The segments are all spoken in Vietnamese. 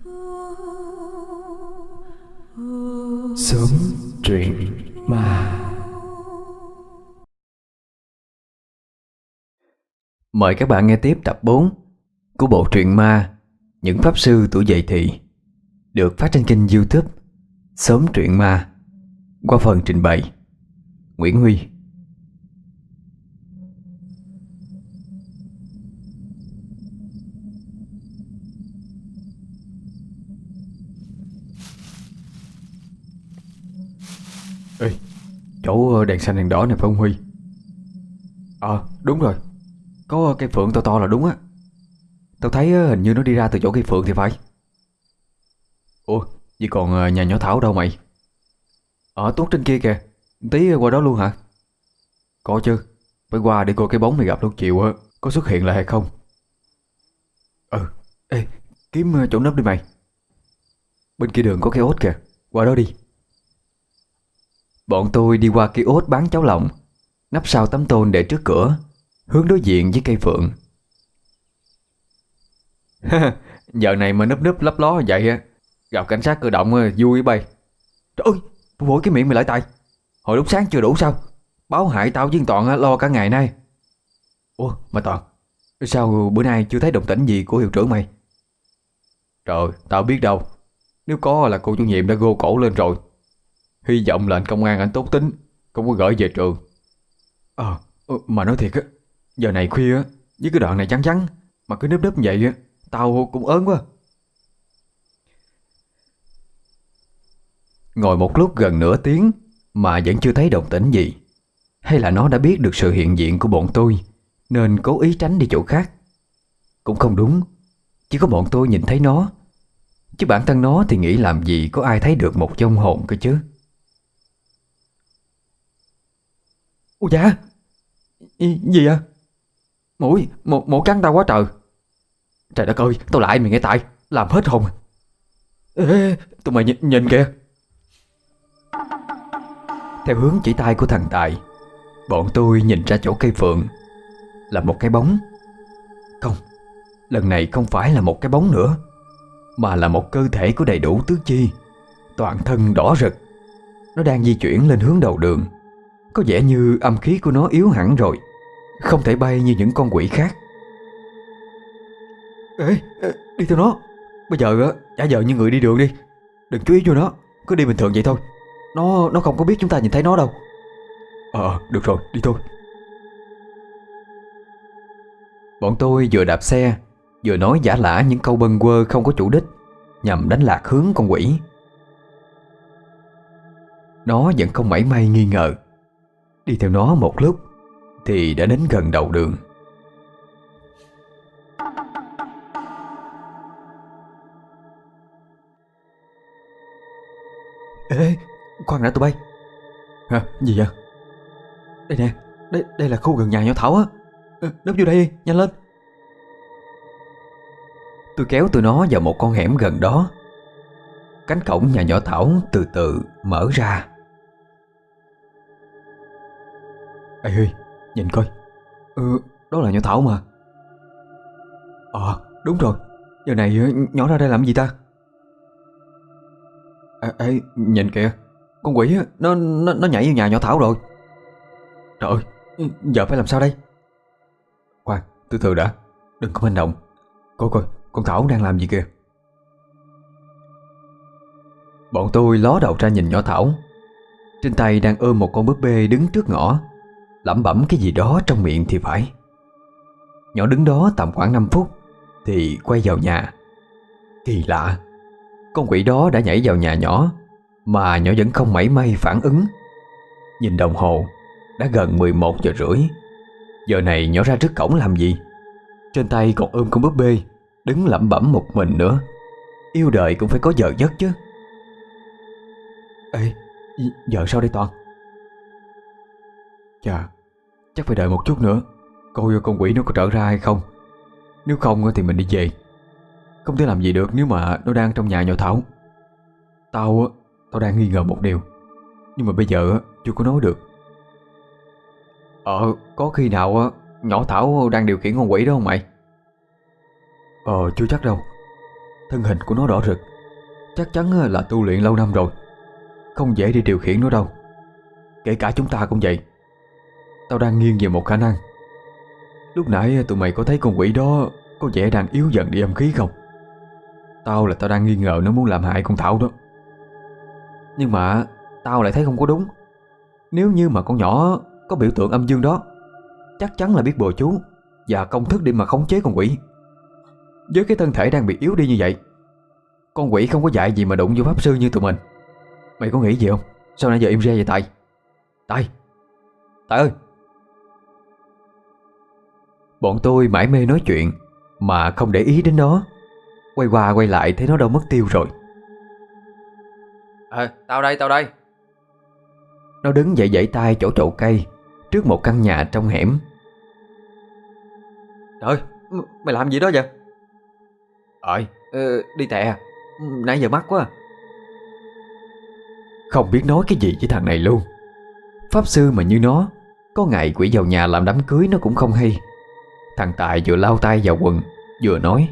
Sớm truyện ma. Mời các bạn nghe tiếp tập 4 của bộ truyện ma Những Pháp Sư Tuổi Dậy Thì, được phát trên kênh YouTube Sớm Truyện Ma, qua phần trình bày Nguyễn Huy. Ê, chỗ đèn xanh đèn đỏ này phải không Huy? Đúng rồi. Có cây phượng to to là đúng á. Tao thấy hình như nó đi ra từ chỗ cây phượng thì phải. Ủa, vậy còn nhà nhỏ Thảo đâu mày? Tuốt trên kia kìa. Tí qua đó luôn hả? Có chứ. Phải qua để coi cái bóng mày gặp lúc chiều á có xuất hiện lại hay không. Ê, kiếm chỗ nấp đi mày. Bên kia đường có cái ốt kìa. Qua đó đi. Bọn tôi đi qua cây ốt bán cháo lòng, nấp sau tấm tôn để trước cửa, hướng đối diện với cây phượng. Giờ này mà núp núp lấp ló vậy á, gặp cảnh sát cơ động vui bay. Trời ơi, vội cái miệng mày lại tay. Hồi lúc sáng chưa đủ sao? Báo hại tao với Toàn lo cả ngày nay. Ủa mà Toàn, sao bữa nay chưa thấy động tĩnh gì của hiệu trưởng mày? Trời, tao biết đâu. Nếu có là cô chủ nhiệm đã gô cổ lên rồi. Hy vọng là anh công an anh tốt tính, không có gửi về trường. Mà nói thiệt á, giờ này khuya á, với cái đoạn này trắng trắng mà cứ núp núp vậy á, tao cũng ớn quá. Ngồi một lúc gần nửa tiếng mà vẫn chưa thấy động tĩnh gì. Hay là nó đã biết được sự hiện diện của bọn tôi nên cố ý tránh đi chỗ khác? Cũng không đúng. Chỉ có bọn tôi nhìn thấy nó, chứ bản thân nó thì nghĩ làm gì có ai thấy được một vong hồn cơ chứ. Ôi dạ, gì vậy? Mũi cắn tao quá trời. Trời đất ơi, tao lại mày nghe tại làm hết hồn. Ê, tụi mày nhìn kìa. Theo hướng chỉ tay của thằng Tài, bọn tôi nhìn ra chỗ cây phượng là một cái bóng. Không, lần này không phải là một cái bóng nữa, mà là một cơ thể có đầy đủ tứ chi, toàn thân đỏ rực. Nó đang di chuyển lên hướng đầu đường. Có vẻ như âm khí của nó yếu hẳn rồi, không thể bay như những con quỷ khác. Ê, đi theo nó. Bây giờ giả vờ như người đi đường đi. Đừng chú ý vô nó, cứ đi bình thường vậy thôi. Nó không có biết chúng ta nhìn thấy nó đâu. Được rồi, đi thôi. Bọn tôi vừa đạp xe vừa nói giả lả những câu bâng quơ không có chủ đích, nhằm đánh lạc hướng con quỷ. Nó vẫn không mảy may nghi ngờ. Đi theo nó một lúc thì đã đến gần đầu đường. Ê, khoan đã tụi bay. Hả, gì vậy? Đây nè, đây là khu gần nhà nhỏ Thảo á. Núp vô đây đi, nhanh lên. Tôi kéo tụi nó vào một con hẻm gần đó. Cánh cổng nhà nhỏ Thảo từ từ mở ra. Ê Huy, nhìn coi. Đó là nhỏ Thảo mà. Đúng rồi. Giờ này nhỏ ra đây làm gì ta? Ê, nhìn kìa. Con quỷ á, nó nhảy vào nhà nhỏ Thảo rồi. Trời ơi, giờ phải làm sao đây? Khoan, từ từ đã, đừng có hành động. Coi coi, con Thảo đang làm gì kìa. Bọn tôi ló đầu ra nhìn nhỏ Thảo. Trên tay đang ôm một con búp bê đứng trước ngõ, lẩm bẩm cái gì đó trong miệng thì phải. Nhỏ đứng đó tầm khoảng 5 phút thì quay vào nhà. Kỳ lạ, con quỷ đó đã nhảy vào nhà nhỏ mà nhỏ vẫn không mảy may phản ứng. Nhìn đồng hồ, đã gần 11 giờ rưỡi. Giờ này nhỏ ra trước cổng làm gì? Trên tay còn ôm con búp bê, đứng lẩm bẩm một mình nữa. Yêu đời cũng phải có giờ giấc chứ. Ê, giờ sao đây Toàn? Chà, chắc phải đợi một chút nữa, coi con quỷ nó có trở ra hay không. Nếu không thì mình đi về. Không thể làm gì được nếu mà nó đang trong nhà nhỏ Thảo. Tao đang nghi ngờ một điều, nhưng mà bây giờ chưa có nói được. Có khi nào nhỏ Thảo đang điều khiển con quỷ đó không mày? Chưa chắc đâu. Thân hình của nó đỏ rực, chắc chắn là tu luyện lâu năm rồi, không dễ đi điều khiển nó đâu. Kể cả chúng ta cũng vậy. Tao đang nghiêng về một khả năng. Lúc nãy tụi mày có thấy con quỷ đó có vẻ đang yếu dần đi âm khí không? Tao đang nghi ngờ nó muốn làm hại con Thảo đó. Nhưng mà tao lại thấy không có đúng. Nếu như mà con nhỏ có biểu tượng âm dương đó, chắc chắn là biết bùa chú và công thức để mà khống chế con quỷ. Với cái thân thể đang bị yếu đi như vậy, con quỷ không có dạy gì mà đụng vô pháp sư như tụi mình. Mày có nghĩ gì không? Sao nãy giờ im re vậy Tài? Tài ơi! Bọn tôi mải mê nói chuyện mà không để ý đến nó. Quay qua quay lại thấy nó đâu mất tiêu rồi. Tao đây. Nó đứng dậy vẫy tay chỗ chậu cây trước một căn nhà trong hẻm. Trời ơi, mày làm gì đó vậy? Đi tè. Nãy giờ mắc quá. Không biết nói cái gì với thằng này luôn. Pháp sư mà như nó, có ngày quỷ vào nhà làm đám cưới nó cũng không hay. Thằng Tài vừa lau tay vào quần vừa nói: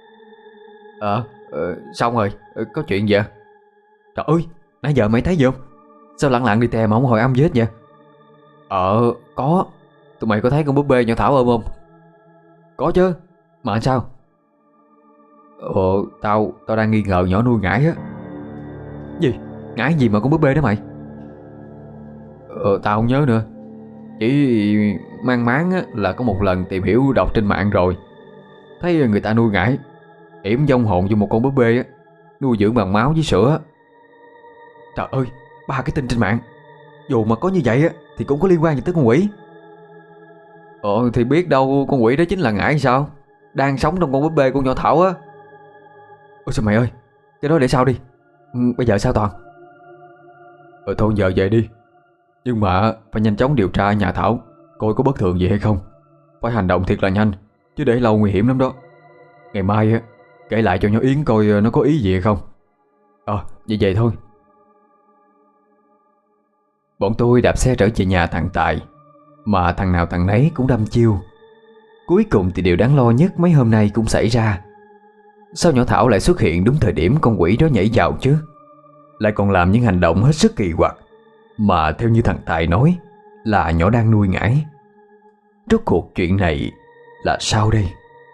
xong rồi, có chuyện gì vậy? Trời ơi, nãy giờ mày thấy gì không? Sao lặng lặng đi tè mà không hồi âm gì hết vậy? Có. Tụi mày có thấy con búp bê nhỏ Thảo ôm không? Có chứ. Mà sao? Tao đang nghi ngờ nhỏ nuôi ngải á. Gì? Ngải gì mà con búp bê đó mày? Tao không nhớ nữa. Chỉ mang máng á, là có một lần tìm hiểu đọc trên mạng rồi, thấy người ta nuôi ngải yểm vong hồn vô một con búp bê á, nuôi dưỡng bằng máu với sữa. Trời ơi, 3 cái tin trên mạng. Dù mà có như vậy á thì cũng có liên quan gì tới con quỷ. Thì biết đâu con quỷ đó chính là ngải sao, đang sống trong con búp bê của nhỏ Thảo á. Ôi sao mày ơi, cái đó để sau đi. Bây giờ sao Toàn? Thôi giờ về đi. Nhưng mà phải nhanh chóng điều tra nhà Thảo, coi có bất thường gì hay không. Phải hành động thiệt là nhanh, chứ để lâu nguy hiểm lắm đó. Ngày mai á, kể lại cho nhỏ Yến coi nó có ý gì hay không. Vậy thôi. Bọn tôi đạp xe trở về nhà thằng Tài, mà thằng nào thằng nấy cũng đăm chiêu. Cuối cùng thì điều đáng lo nhất mấy hôm nay cũng xảy ra. Sao nhỏ Thảo lại xuất hiện đúng thời điểm con quỷ đó nhảy vào chứ? Lại còn làm những hành động hết sức kỳ quặc, mà theo như thằng Tài nói là nhỏ đang nuôi ngải. Rốt cuộc chuyện này là sao đây?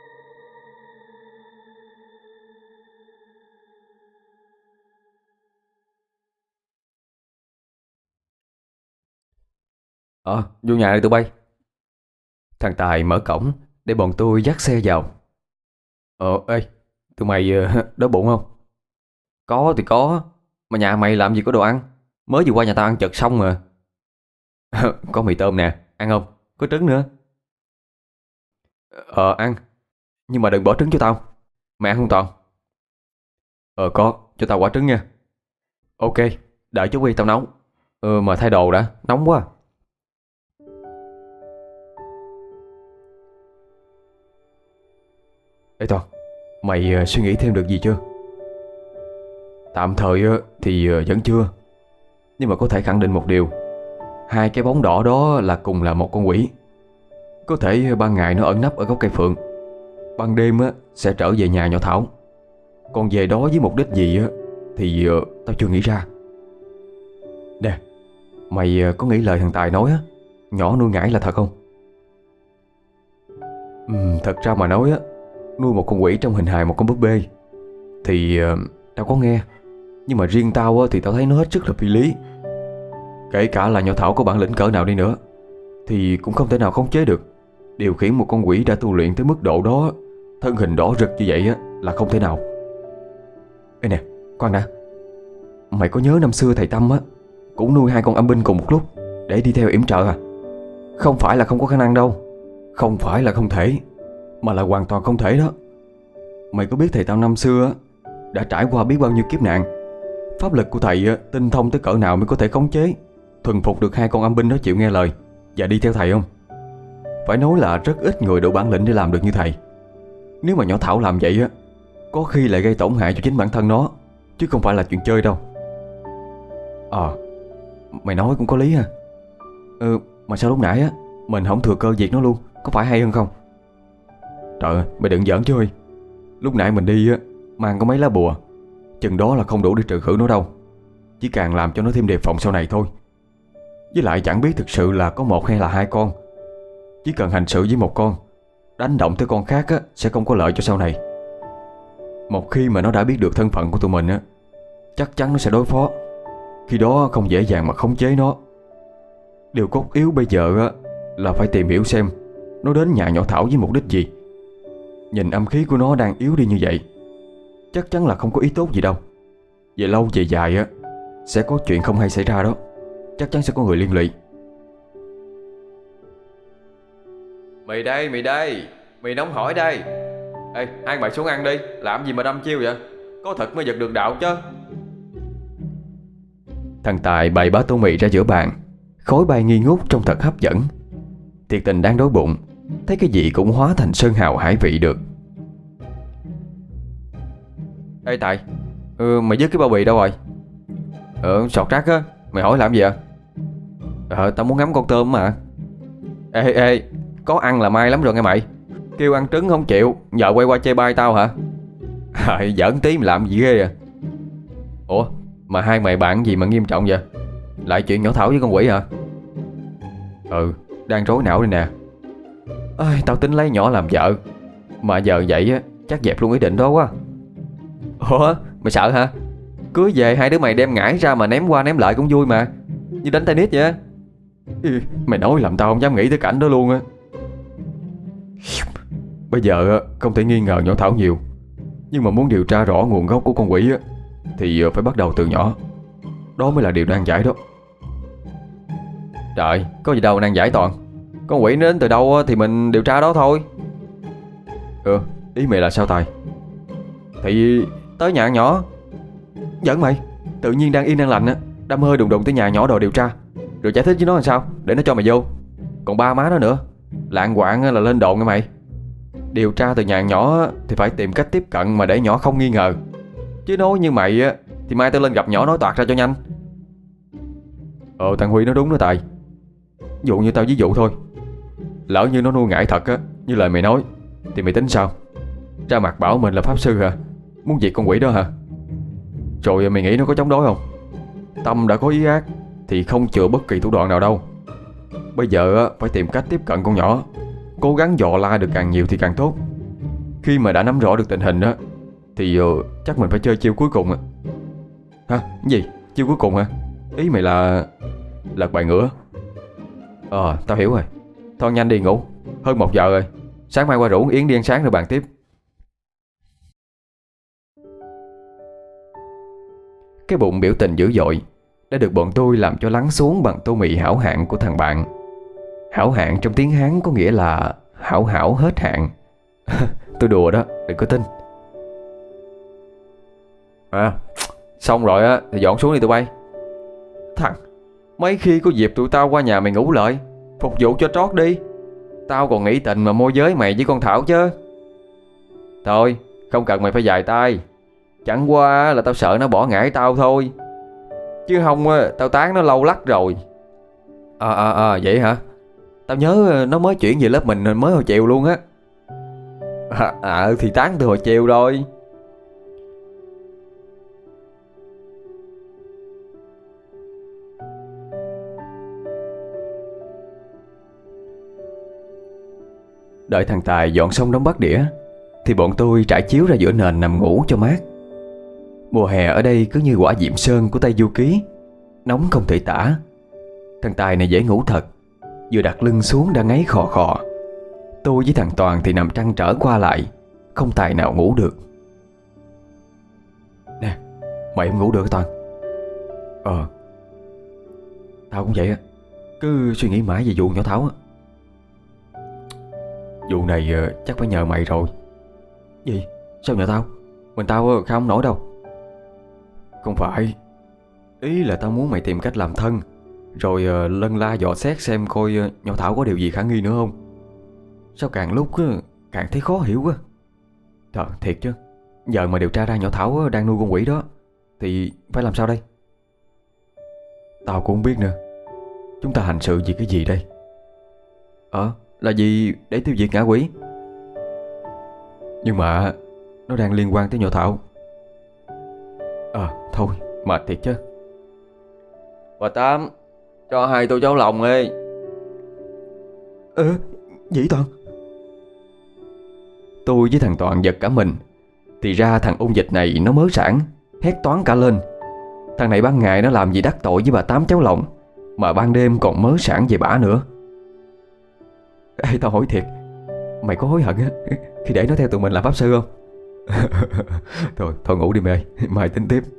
Vô nhà đi tụi bay. Thằng Tài mở cổng để bọn tôi dắt xe vào. Ê, tụi mày đói bụng không? Có thì có, mà nhà mày làm gì có đồ ăn? Mới vừa qua nhà tao ăn chật xong mà. Có mì tôm nè, ăn không? Có trứng nữa. Ăn. Nhưng mà đừng bỏ trứng cho tao. Mày ăn không Toàn? Có, cho tao quả trứng nha. Ok, đợi chú Huy tao nấu. Mà thay đồ đã, nóng quá. Ê Toàn, mày suy nghĩ thêm được gì chưa? Tạm thời thì vẫn chưa. Nhưng mà có thể khẳng định một điều: 2 cái bóng đỏ đó là cùng là một con quỷ. Có thể ban ngày nó ẩn nấp ở gốc cây phượng, ban đêm sẽ trở về nhà nhỏ Thảo. Còn về đó với mục đích gì thì tao chưa nghĩ ra. Nè, mày có nghĩ lời thằng Tài nói nhỏ nuôi ngải là thật không? Thật ra mà nói nuôi một con quỷ trong hình hài một con búp bê thì tao có nghe. Nhưng mà riêng tao thì tao thấy nó hết sức là phi lý. Kể cả là nhỏ Thảo có bản lĩnh cỡ nào đi nữa thì cũng không thể nào khống chế được. Điều khiển một con quỷ đã tu luyện tới mức độ đó, thân hình đỏ rực như vậy là không thể nào. Ê nè, khoan đã. Mày có nhớ năm xưa thầy Tâm cũng nuôi 2 con âm binh cùng một lúc để đi theo yểm trợ à? Không phải là không có khả năng đâu, không phải là không thể, mà là hoàn toàn không thể đó. Mày có biết thầy Tâm năm xưa đã trải qua biết bao nhiêu kiếp nạn, pháp lực của thầy tinh thông tới cỡ nào mới có thể khống chế, thuần phục được 2 con âm binh đó chịu nghe lời và đi theo thầy không? Phải nói là rất ít người đủ bản lĩnh để làm được như thầy. Nếu mà nhỏ Thảo làm vậy có khi lại gây tổn hại cho chính bản thân nó, chứ không phải là chuyện chơi đâu. Mày nói cũng có lý ha. Mà sao lúc nãy mình không thừa cơ diệt nó luôn, có phải hay hơn không? Trời ơi, mày đừng giỡn chứ ơi. Lúc nãy mình đi Mang có mấy lá bùa, chừng đó là không đủ để trừ khử nó đâu. Chỉ càng làm cho nó thêm đề phòng sau này thôi. Với lại chẳng biết thực sự là có một hay là hai con. Chỉ cần hành sự với một con, đánh động tới con khác á, sẽ không có lợi cho sau này. Một khi mà nó đã biết được thân phận của tụi mình á, chắc chắn nó sẽ đối phó. Khi đó không dễ dàng mà khống chế nó. Điều cốt yếu bây giờ á, là phải tìm hiểu xem nó đến nhà nhỏ Thảo với mục đích gì. Nhìn âm khí của nó đang yếu đi như vậy, chắc chắn là không có ý tốt gì đâu. Về lâu về dài á, sẽ có chuyện không hay xảy ra đó. Chắc chắn sẽ có người liên lụy. Mì đây, mì đây, mì nóng hổi đây. Ê, hai mày xuống ăn đi. Làm gì mà đâm chiêu vậy? Có thật mới giật được đạo chứ. Thằng Tài bày bá tô mì ra giữa bàn, khói bay nghi ngút trông thật hấp dẫn. Thiệt tình đang đói bụng, thấy cái gì cũng hóa thành sơn hào hải vị được. Ê Tài, mày dứt cái bao bì đâu rồi? Sọt rác á. Mày hỏi làm gì vậy? Tao muốn ngắm con tôm mà. Ê, có ăn là may lắm rồi nghe mày. Kêu ăn trứng không chịu, giờ quay qua chê bai tao hả? Giỡn tí mà làm gì ghê à? Ủa, mà hai mày bạn gì mà nghiêm trọng vậy? Lại chuyện nhỏ Thảo với con quỷ hả? Đang rối não đây nè. Tao tính lấy nhỏ làm vợ, mà giờ vậy á, chắc dẹp luôn ý định đó quá. Ủa, mày sợ hả? Cưới về hai đứa mày đem ngải ra mà ném qua ném lại cũng vui mà. Như đánh tennis vậy á. Mày nói làm tao không dám nghĩ tới cảnh đó luôn á. Bây giờ không thể nghi ngờ nhỏ Thảo nhiều, nhưng mà muốn điều tra rõ nguồn gốc của con quỷ á, thì phải bắt đầu từ nhỏ. Đó mới là điều nan giải đó. Trời, có gì đâu nan giải Toàn. Con quỷ nó đến từ đâu thì mình điều tra đó thôi. Ý mày là sao Tài? Thì tới nhà nhỏ. Giỡn mày. Tự nhiên đang yên đang lành á, đâm hơi đùng đùng tới nhà nhỏ đòi điều tra, rồi giải thích với nó làm sao để nó cho mày vô. Còn ba má nó nữa, lạng quạng là lên đồn nghe mày. Điều tra từ nhà nhỏ thì phải tìm cách tiếp cận mà để nhỏ không nghi ngờ. Chứ nói như mày á thì mai tao lên gặp nhỏ nói toạc ra cho nhanh. Thằng Huy nói đúng đó Tài. Dụ như tao ví dụ thôi, lỡ như nó nuôi ngải thật á, như lời mày nói, thì mày tính sao? Ra mặt bảo mình là pháp sư hả? Muốn diệt con quỷ đó hả? Rồi mày nghĩ nó có chống đối không? Tâm đã có ý ác thì không chừa bất kỳ thủ đoạn nào đâu. Bây giờ phải tìm cách tiếp cận con nhỏ, cố gắng dò la được càng nhiều thì càng tốt. Khi mà đã nắm rõ được tình hình á, thì chắc mình phải chơi chiêu cuối cùng. Hả? Cái gì? Chiêu cuối cùng hả? Ý mày là lật bài ngửa? Tao hiểu rồi. Thôi nhanh đi ngủ, hơn 1 giờ rồi. Sáng mai qua rủ Yến đi ăn sáng rồi bàn tiếp. Cái bụng biểu tình dữ dội đã được bọn tôi làm cho lắng xuống bằng tô mì hảo hạng của thằng bạn. Hảo hạng trong tiếng Hán có nghĩa là hảo hảo hết hạn. Tôi đùa đó, đừng có tin. Xong rồi á thì dọn xuống đi tụi bay. Thằng, mấy khi có dịp tụi tao qua nhà mày ngủ lại, phục vụ cho trót đi. Tao còn nghĩ tình mà môi giới mày với con Thảo chứ. Thôi, không cần mày phải dài tay. Chẳng qua là tao sợ nó bỏ ngải tao thôi, chứ không tao tán nó lâu lắc rồi. Vậy hả? Tao nhớ nó mới chuyển về lớp mình mới hồi chiều luôn á. Thì tán từ hồi chiều rồi. Đợi thằng Tài dọn xong đống bát đĩa thì bọn tôi trải chiếu ra giữa nền nằm ngủ cho mát. Mùa hè ở đây cứ như quả diệm sơn của Tây Du Ký, nóng không thể tả. Thằng Tài này dễ ngủ thật, vừa đặt lưng xuống đã ngáy khò khò. Tôi với thằng Toàn thì nằm trăn trở qua lại, không tài nào ngủ được. Nè, mày không ngủ được hả Toàn? Tao cũng vậy á, cứ suy nghĩ mãi về vụ nhỏ Thảo á. Vụ này chắc phải nhờ mày rồi. Gì? Sao nhờ tao? Mình tao không nổi đâu. Không phải, ý là tao muốn mày tìm cách làm thân, rồi lân la dò xét xem coi nhỏ Thảo có điều gì khả nghi nữa không. Sao càng lúc càng thấy khó hiểu quá. Trời, thiệt chứ. Giờ mà điều tra ra nhỏ Thảo đang nuôi con quỷ đó thì phải làm sao đây? Tao cũng không biết nữa. Chúng ta hành sự vì cái gì đây? Là vì để tiêu diệt ngã quỷ. Nhưng mà nó đang liên quan tới nhỏ Thảo, Thôi mệt thiệt chứ. Bà Tám, cho 2 tô cháo lòng ơi. Dĩ Toàn. Tôi với thằng Toàn giật cả mình. Thì ra thằng ôn dịch này nó mới sản, hét toáng cả lên. Thằng này ban ngày nó làm gì đắc tội với bà Tám cháo lòng, mà ban đêm còn mớ sản về bả nữa. Ê, tao hỏi thiệt, mày có hối hận á khi để nó theo tụi mình làm pháp sư không? Thôi ngủ đi mày, mai tính tiếp.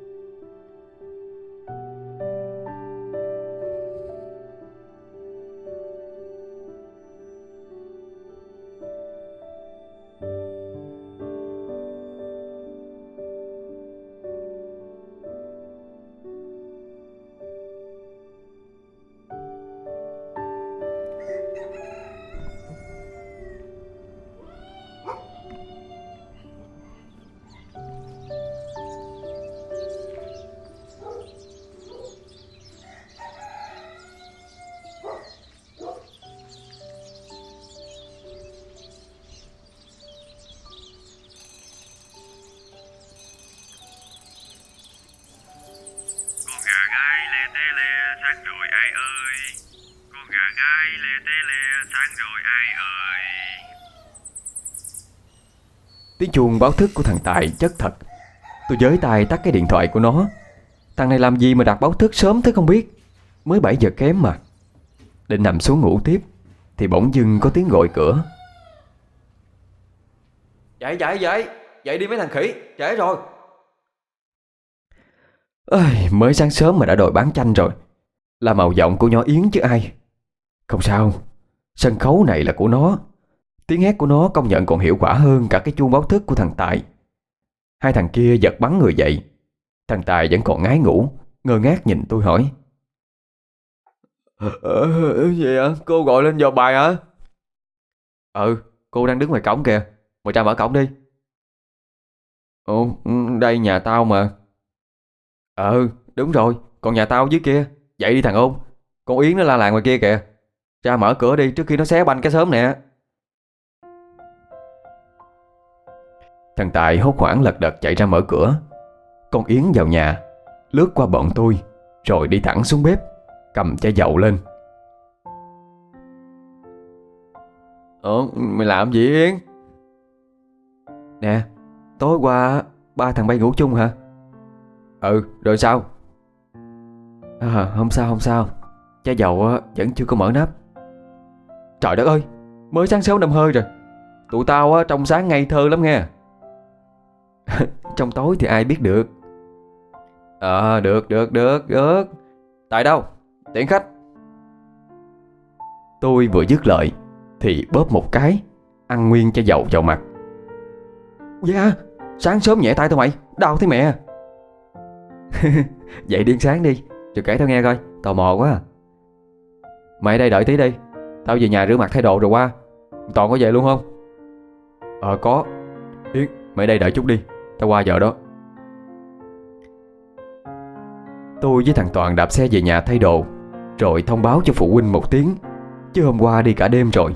Con gà gáy le té le sáng rồi ai ơi. Con gà gáy le té le sáng rồi ai ơi. Tiếng chuông báo thức của thằng Tài chất thật. Tôi giới tay tắt cái điện thoại của nó. Thằng này làm gì mà đặt báo thức sớm thế không biết. Mới 7 giờ kém mà. Định nằm xuống ngủ tiếp thì bỗng dưng có tiếng gọi cửa. Dậy dậy đi mấy thằng khỉ, trễ rồi. Mới sáng sớm mà đã đòi bán chanh rồi. Là màu giọng của nhỏ Yến chứ ai. Không sao, sân khấu này là của nó. Tiếng hét của nó công nhận còn hiệu quả hơn cả cái chuông báo thức của thằng Tài. Hai thằng kia giật bắn người dậy. Thằng Tài vẫn còn ngái ngủ, ngơ ngác nhìn tôi hỏi: Gì hả? Cô gọi lên dò bài hả? Cô đang đứng ngoài cổng kìa. Mày ra mở cổng đi. Đây nhà tao mà. Đúng rồi, còn nhà tao dưới kia. Dậy đi thằng Ôn. Con Yến nó la làng ngoài kia kìa. Ra mở cửa đi trước khi nó xé banh cái xóm nè. Thằng Tài hốt hoảng lật đật chạy ra mở cửa. Con Yến vào nhà, lướt qua bọn tôi, rồi đi thẳng xuống bếp, cầm chai dầu lên. Mày làm gì Yến? Nè, tối qua ba thằng bay ngủ chung hả? Rồi sao? Không sao. Chai dầu vẫn chưa có mở nắp. Trời đất ơi, mới sáng sớm đâm hơi rồi. Tụi tao trong sáng ngây thơ lắm nghe. Trong tối thì ai biết được. Được. Tại đâu? Tiễn khách. Tôi vừa dứt lời thì bóp một cái, ăn nguyên chai dầu vào mặt. Dạ, sáng sớm nhẹ tay tao mày, đau thế mẹ. Dậy điên sáng đi, rồi kể tao nghe coi, tò mò quá à. Mày ở đây đợi tí đi, tao về nhà rửa mặt thay đồ rồi qua. Toàn có về luôn không? Có. Yến, mày ở đây đợi chút đi, tao qua giờ đó. Tôi với thằng Toàn đạp xe về nhà thay đồ, rồi thông báo cho phụ huynh một tiếng, chứ hôm qua đi cả đêm rồi.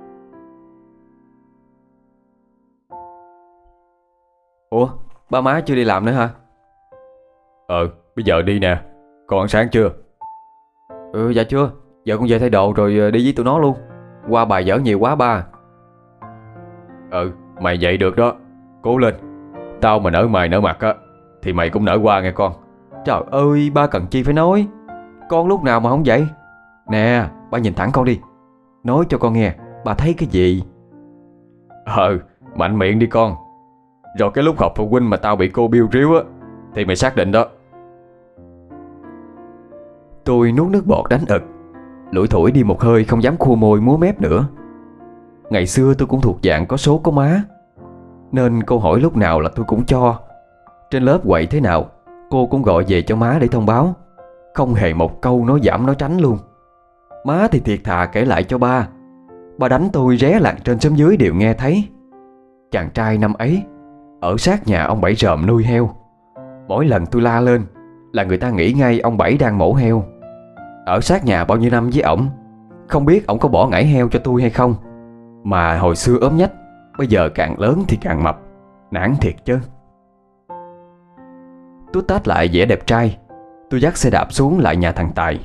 Ủa, ba má chưa đi làm nữa hả? Bây giờ đi nè. Con ăn sáng chưa? Dạ chưa. Giờ con về thay đồ rồi đi với tụi nó luôn. Qua bài vở nhiều quá ba. Mày dậy được đó. Cố lên. Tao mà nở mày nở mặt á thì mày cũng nở qua nghe con. Trời ơi, ba cần chi phải nói. Con lúc nào mà không vậy? Nè, ba nhìn thẳng con đi. Nói cho con nghe, ba thấy cái gì? Mạnh miệng đi con. Rồi cái lúc họp phụ huynh mà tao bị cô biêu riếu á thì mày xác định đó. Tôi nuốt nước bọt đánh ực, lủi thủi đi một hơi, không dám khua môi múa mép nữa. Ngày xưa tôi cũng thuộc dạng có số có má, nên cô hỏi lúc nào là tôi cũng cho. Trên lớp quậy thế nào cô cũng gọi về cho má để thông báo. Không hề một câu nói giảm nói tránh luôn. Má thì thiệt thà kể lại cho ba. Ba đánh tôi ré làng trên xóm dưới đều nghe thấy. Chàng trai năm ấy ở sát nhà ông Bảy ròm nuôi heo. Mỗi lần tôi la lên là người ta nghĩ ngay ông Bảy đang mổ heo. Ở sát nhà bao nhiêu năm với ổng, không biết ổng có bỏ ngải heo cho tôi hay không. Mà hồi xưa ốm nhách, bây giờ càng lớn thì càng mập, nản thiệt chứ. Tút tát lại vẻ đẹp trai, tôi dắt xe đạp xuống lại nhà thằng Tài.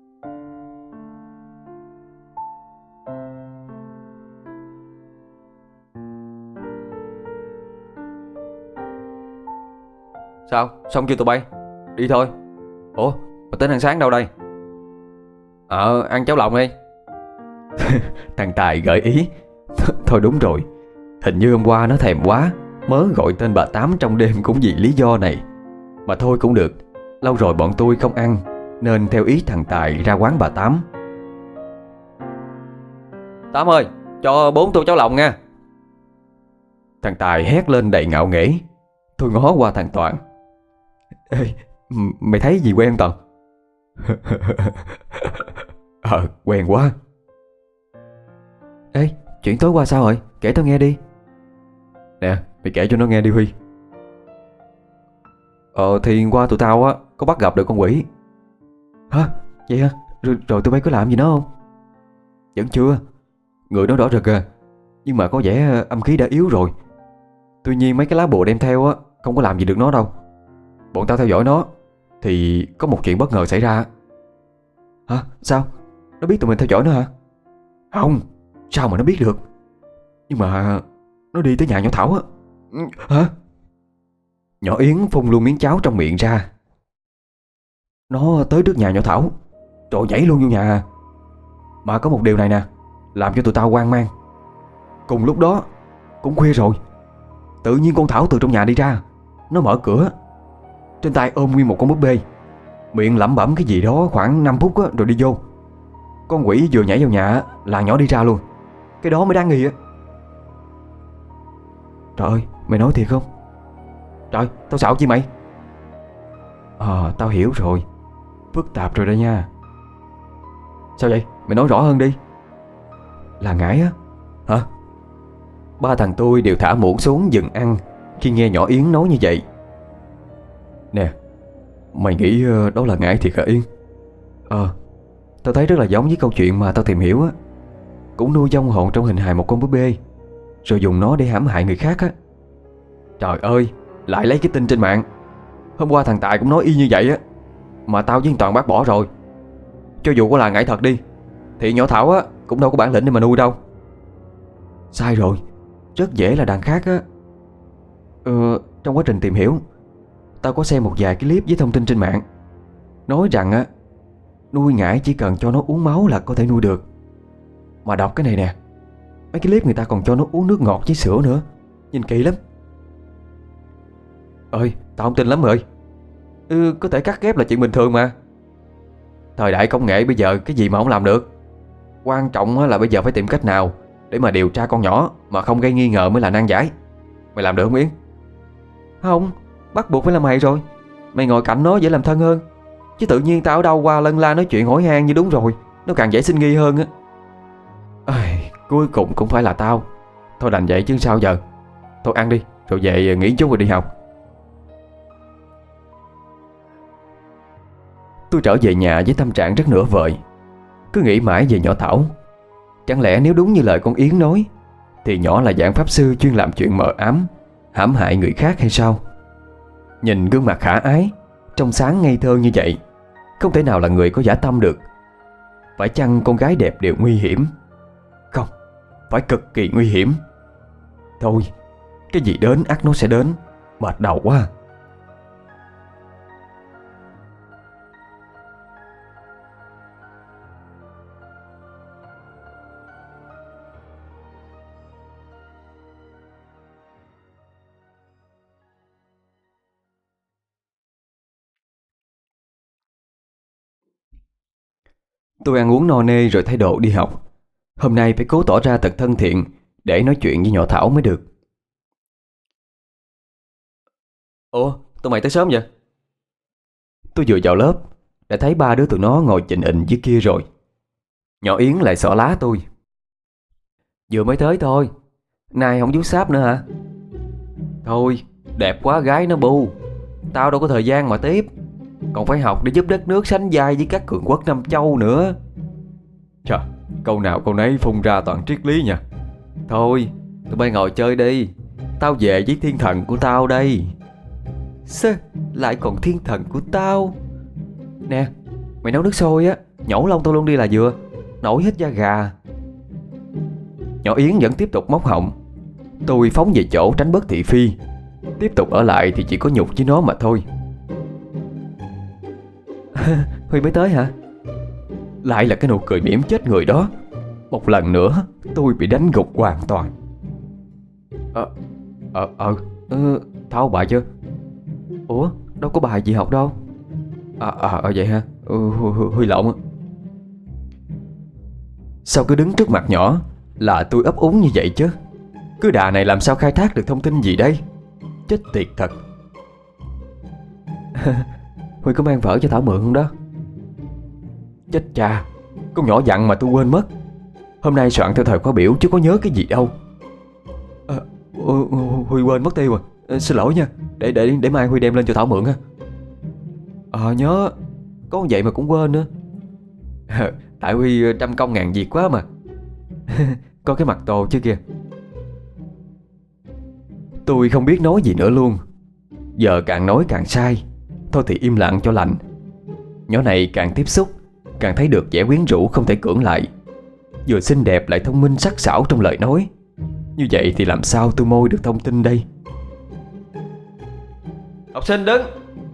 Sao? Xong chưa tụi bay? Đi thôi. Ủa, mà tính ăn sáng đâu đây? Ăn cháo lòng đi. Thằng Tài gợi ý. Thôi đúng rồi, hình như hôm qua nó thèm quá, mớ gọi tên bà Tám trong đêm cũng vì lý do này. Mà thôi cũng được, lâu rồi bọn tôi không ăn, nên theo ý thằng Tài ra quán bà Tám. Tám ơi, cho 4 tô cháo lòng nha. Thằng Tài hét lên đầy ngạo nghễ. Tôi ngó qua thằng Toàn. Ê, mày thấy gì quen Toàn? Quen quá. Ê, chuyện tối qua sao rồi? Kể tao nghe đi. Nè, mày kể cho nó nghe đi Huy. Thì qua tụi tao á có bắt gặp được con quỷ. Hả? Vậy hả? Rồi tụi bay có làm gì nó không? Vẫn chưa. Người nó đỏ rực à, nhưng mà có vẻ âm khí đã yếu rồi. Tuy nhiên mấy cái lá bùa đem theo á không có làm gì được nó đâu. Bọn tao theo dõi nó thì có một chuyện bất ngờ xảy ra. Hả? Sao? Nó biết tụi mình theo dõi nó hả? Không, sao mà nó biết được? Nhưng mà nó đi tới nhà nhỏ Thảo á. Hả? Nhỏ Yến phun luôn miếng cháo trong miệng ra. Nó tới trước nhà nhỏ Thảo rồi nhảy luôn vô nhà. Mà có một điều này nè, làm cho tụi tao hoang mang. Cùng lúc đó, cũng khuya rồi, tự nhiên con Thảo từ trong nhà đi ra. Nó mở cửa, trên tay ôm nguyên một con búp bê, miệng lẩm bẩm cái gì đó khoảng 5 phút á, rồi đi vô. Con quỷ vừa nhảy vào nhà là nhỏ đi ra luôn. Cái đó mới đáng nghi á. Trời ơi, mày nói thiệt không? Trời, tao xạo chi mày? Tao hiểu rồi. Phức tạp rồi đó nha. Sao vậy? Mày nói rõ hơn đi. Là Ngải á. Hả? Ba thằng tôi đều thả muỗng xuống dừng ăn khi nghe nhỏ Yến nói như vậy. Nè, mày nghĩ đó là Ngải thiệt hả Yến? Tao thấy rất là giống với câu chuyện mà tao tìm hiểu á. Cũng nuôi vong hồn trong hình hài một con búp bê, rồi dùng nó để hãm hại người khác á. Trời ơi, lại lấy cái tin trên mạng. Hôm qua thằng Tài cũng nói y như vậy á, mà tao với thằng Toàn bác bỏ rồi. Cho dù có là Ngải thật đi thì nhỏ Thảo á cũng đâu có bản lĩnh để mà nuôi đâu. Sai rồi, rất dễ là đàn khác á. Trong quá trình tìm hiểu, tao có xem một vài cái clip với thông tin trên mạng, nói rằng á nuôi Ngải chỉ cần cho nó uống máu là có thể nuôi được. Mà đọc cái này nè, mấy cái clip người ta còn cho nó uống nước ngọt với sữa nữa. Nhìn kỳ lắm. Ơi, tao không tin lắm rồi. Có thể cắt ghép là chuyện bình thường mà. Thời đại công nghệ bây giờ cái gì mà không làm được. Quan trọng là bây giờ phải tìm cách nào để mà điều tra con nhỏ mà không gây nghi ngờ mới là nan giải. Mày làm được không Yến? Không, bắt buộc phải là mày rồi. Mày ngồi cạnh nó dễ làm thân hơn. Chứ tự nhiên tao ở đâu qua lân la nói chuyện hỏi han như đúng rồi, nó càng dễ sinh nghi hơn á. Cuối cùng cũng phải là tao. Thôi đành vậy chứ sao giờ. Thôi ăn đi, rồi về nghỉ chút rồi đi học. Tôi trở về nhà với tâm trạng rất nửa vời. Cứ nghĩ mãi về nhỏ Thảo. Chẳng lẽ nếu đúng như lời con Yến nói thì nhỏ là dạng pháp sư chuyên làm chuyện mờ ám, hãm hại người khác hay sao? Nhìn gương mặt khả ái, trong sáng ngây thơ như vậy, không thể nào là người có dã tâm được. Phải chăng con gái đẹp đều nguy hiểm? Không, phải cực kỳ nguy hiểm. Thôi, cái gì đến ắt nó sẽ đến. Mệt đầu quá. Tôi ăn uống no nê rồi thay đồ đi học. Hôm nay phải cố tỏ ra thật thân thiện để nói chuyện với nhỏ Thảo mới được. Ủa, tụi mày tới sớm vậy? Tôi vừa vào lớp đã thấy ba đứa tụi nó ngồi chình ịnh dưới kia rồi. Nhỏ Yến lại xỏ lá tôi. Vừa mới tới thôi, nay không vuốt sáp nữa hả? Thôi, đẹp quá gái nó bu. Tao đâu có thời gian mà tiếp. Còn phải học để giúp đất nước sánh vai với các cường quốc Nam Châu nữa. Trời, câu nào câu nấy phun ra toàn triết lý nha. Thôi, tụi bay ngồi chơi đi. Tao về với thiên thần của tao đây. Sơ, lại còn thiên thần của tao. Nè, mày nấu nước sôi á, nhổ lông tao luôn đi là vừa. Nổi hết da gà. Nhỏ Yến vẫn tiếp tục móc họng. Tôi phóng về chỗ tránh bớt thị phi. Tiếp tục ở lại thì chỉ có nhục với nó mà thôi. Huy mới tới hả? Lại là cái nụ cười mỉm chết người đó. Một lần nữa tôi bị đánh gục hoàn toàn. Thao bài chứ? Ủa, đâu có bài gì học đâu. Vậy hả? Huy lộn á. Sao cứ đứng trước mặt nhỏ là tôi ấp úng như vậy chứ? Cứ đà này làm sao khai thác được thông tin gì đây? Chết tiệt thật. Huy có mang vở cho Thảo mượn không đó? Chết cha, con nhỏ dặn mà tôi quên mất. Hôm nay soạn theo thời khóa biểu chứ có nhớ cái gì đâu. Huy quên mất tiêu à. Xin lỗi nha. Để mai Huy đem lên cho Thảo mượn ha. Nhớ. Có vậy mà cũng quên nữa. Tại Huy trăm công ngàn việc quá mà. Có cái mặt tồ chứ kìa. Tôi không biết nói gì nữa luôn. Giờ càng nói càng sai. Thôi thì im lặng cho lành. Nhỏ này càng tiếp xúc càng thấy được vẻ quyến rũ không thể cưỡng lại. Vừa xinh đẹp lại thông minh sắc sảo trong lời nói. Như vậy thì làm sao tôi môi được thông tin đây? Học sinh đứng.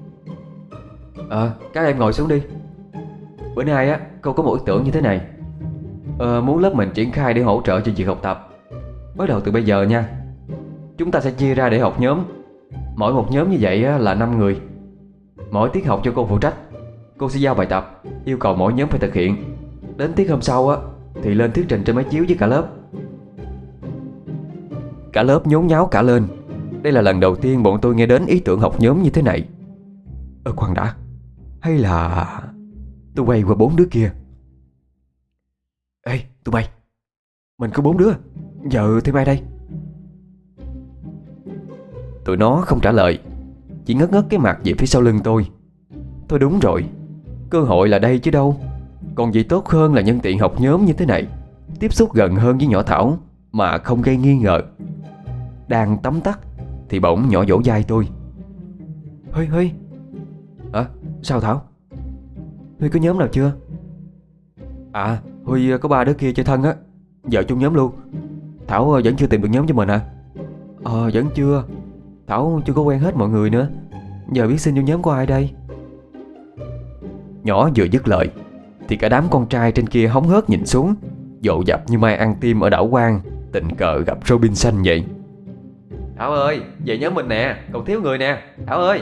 Các em ngồi xuống đi. Bữa nay á, cô có một ý tưởng như thế này. Muốn lớp mình triển khai để hỗ trợ cho việc học tập. Bắt đầu từ bây giờ nha. Chúng ta sẽ chia ra để học nhóm. Mỗi một nhóm như vậy á, là 5 người. Mỗi tiết học cho cô phụ trách. Cô sẽ giao bài tập, yêu cầu mỗi nhóm phải thực hiện. Đến tiết hôm sau á thì lên thuyết trình trên máy chiếu với cả lớp. Cả lớp nhốn nháo cả lên. Đây là lần đầu tiên bọn tôi nghe đến ý tưởng học nhóm như thế này. Khoan đã. Hay là... Tôi quay qua 4 đứa kia. Ê tụi bay, mình có 4 đứa, giờ thêm ai đây? Tụi nó không trả lời, chỉ ngất ngất cái mặt về phía sau lưng tôi. Thôi đúng rồi, cơ hội là đây chứ đâu. Còn gì tốt hơn là nhân tiện học nhóm như thế này, tiếp xúc gần hơn với nhỏ Thảo mà không gây nghi ngờ. Đang tắm tắt thì bỗng nhỏ vỗ vai tôi. Huy. Sao Thảo? Huy có nhóm nào chưa? Huy có 3 đứa kia chơi thân á, giờ chung nhóm luôn. Thảo vẫn chưa tìm được nhóm cho mình hả? Vẫn chưa. Thảo chưa có quen hết mọi người nữa. Giờ biết xin vô nhóm của ai đây? Nhỏ vừa dứt lời thì cả đám con trai trên kia hóng hớt nhìn xuống, dồn dập như mai ăn tim ở đảo Quan tình cờ gặp Robinson vậy. Thảo ơi, về nhóm mình nè, còn thiếu người nè, Thảo ơi.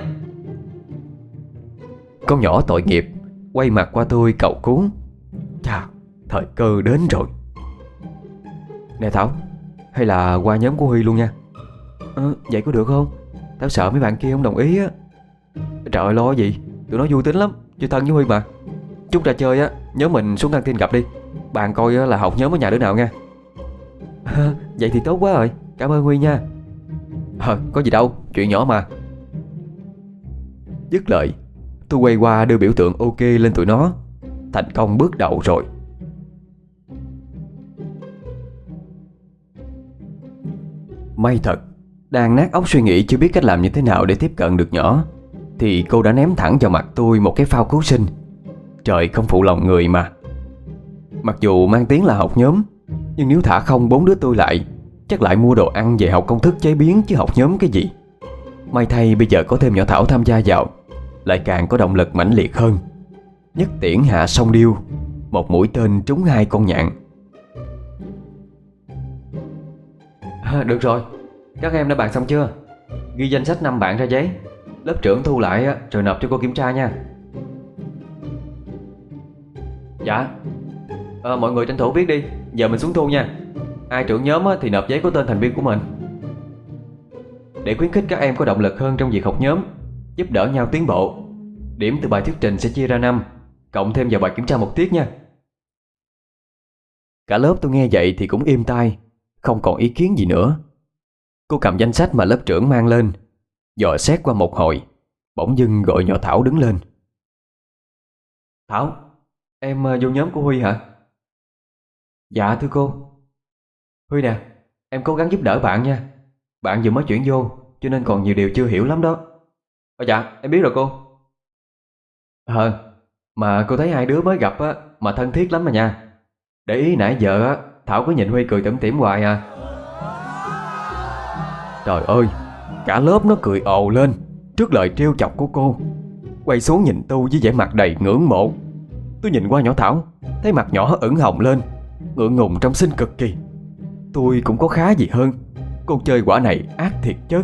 Con nhỏ tội nghiệp quay mặt qua tôi cầu cứu. Chà, thời cơ đến rồi. Nè Thảo, hay là qua nhóm của Huy luôn nha. Vậy có được không? Tao sợ mấy bạn kia không đồng ý á. Trời ơi, lo gì, tụi nó vui tính lắm, chơi thân với Huy mà. Chút ra chơi á, nhớ mình xuống căng tin gặp đi. Bạn coi là học nhóm ở nhà đứa nào nha. Vậy thì tốt quá rồi, cảm ơn Huy nha. Có gì đâu, chuyện nhỏ mà. Dứt lời, tôi quay qua đưa biểu tượng ok lên tụi nó. Thành công bước đầu rồi. May thật, đang nát óc suy nghĩ chưa biết cách làm như thế nào để tiếp cận được nhỏ, thì cô đã ném thẳng vào mặt tôi một cái phao cứu sinh. Trời không phụ lòng người mà. Mặc dù mang tiếng là học nhóm, nhưng nếu thả không 4 đứa tôi lại, chắc lại mua đồ ăn về học công thức chế biến chứ học nhóm cái gì. May thay bây giờ có thêm nhỏ Thảo tham gia vào, lại càng có động lực mãnh liệt hơn. Nhất tiễn hạ song điêu, một mũi tên trúng 2 con nhạn. Được rồi, các em đã bàn xong chưa? Ghi danh sách 5 bạn ra giấy. Lớp trưởng thu lại rồi nộp cho cô kiểm tra nha. Dạ. Mọi người tranh thủ viết đi, giờ mình xuống thu nha. Ai trưởng nhóm thì nộp giấy có tên thành viên của mình. Để khuyến khích các em có động lực hơn trong việc học nhóm, giúp đỡ nhau tiến bộ, điểm từ bài thuyết trình sẽ chia ra 5, cộng thêm vào bài kiểm tra một tiết nha. Cả lớp tôi nghe vậy thì cũng im tai, không còn ý kiến gì nữa. Cô cầm danh sách mà lớp trưởng mang lên, dò xét qua một hồi, bỗng dưng gọi nhỏ Thảo đứng lên. Thảo, em vô nhóm của Huy hả? Dạ thưa cô. Huy nè, em cố gắng giúp đỡ bạn nha. Bạn vừa mới chuyển vô cho nên còn nhiều điều chưa hiểu lắm đó. Dạ em biết rồi cô. Mà cô thấy hai đứa mới gặp á mà thân thiết lắm mà nha. Để ý nãy giờ á Thảo cứ nhìn Huy cười tủm tỉm hoài à. Trời ơi, cả lớp nó cười ồ lên trước lời trêu chọc của cô. Quay xuống nhìn tôi với vẻ mặt đầy ngưỡng mộ. Tôi nhìn qua nhỏ Thảo, thấy mặt nhỏ ửng hồng lên, ngượng ngùng trong xinh cực kỳ. Tôi cũng có khá gì hơn. Cô chơi quả này ác thiệt chứ.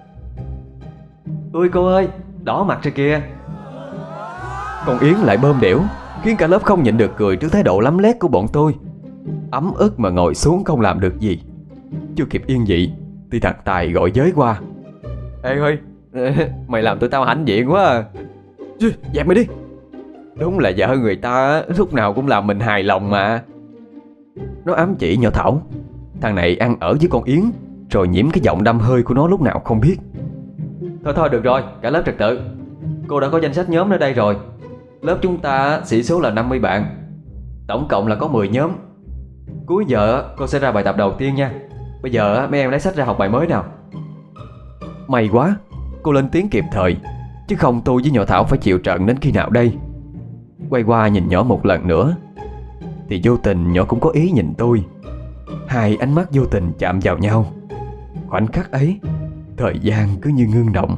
Ui cô ơi, đỏ mặt rồi kìa. Con Yến lại bơm đểu, khiến cả lớp không nhịn được cười trước thái độ lắm lét của bọn tôi. Ấm ức mà ngồi xuống không làm được gì. Chưa kịp yên vị thì thằng Tài gọi giới qua. Ê Huy, mày làm tụi tao hãnh diện quá à. Dẹp mày đi. Đúng là vợ người ta lúc nào cũng làm mình hài lòng mà. Nó ám chỉ nhỏ Thảo. Thằng này ăn ở với con Yến, rồi nhiễm cái giọng đăm hơi của nó lúc nào không biết. Thôi được rồi, cả lớp trật tự. Cô đã có danh sách nhóm ở đây rồi. Lớp chúng ta sĩ số là 50 bạn. Tổng cộng là có 10 nhóm. Cuối giờ cô sẽ ra bài tập đầu tiên nha. Bây giờ mấy em lấy sách ra học bài mới nào. May quá, cô lên tiếng kịp thời. Chứ không tôi với nhỏ Thảo phải chịu trận đến khi nào đây. Quay qua nhìn nhỏ một lần nữa thì vô tình nhỏ cũng có ý nhìn tôi. Hai ánh mắt vô tình chạm vào nhau. Khoảnh khắc ấy, thời gian cứ như ngưng động.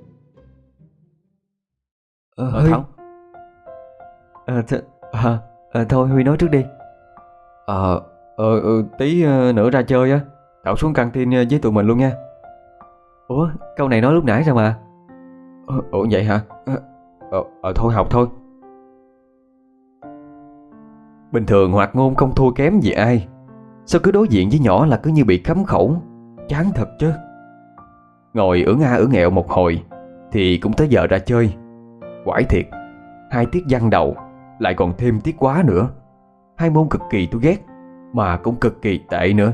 Thảo. Thôi Huy nói trước đi. Tí nữa ra chơi á, Thảo xuống căng tin với tụi mình luôn nha. Ủa, câu này nói lúc nãy rồi mà. Ủa vậy hả? Thôi học thôi. Bình thường Hoạt Ngôn không thua kém gì ai. Sao cứ đối diện với nhỏ là cứ như bị cấm khẩu. Chán thật chứ. Ngồi ưỡn a ưỡn ẹo một hồi thì cũng tới giờ ra chơi. Quải thiệt, 2 tiết văn đầu lại còn thêm tiết hóa nữa. 2 môn cực kỳ tôi ghét, mà cũng cực kỳ tệ nữa.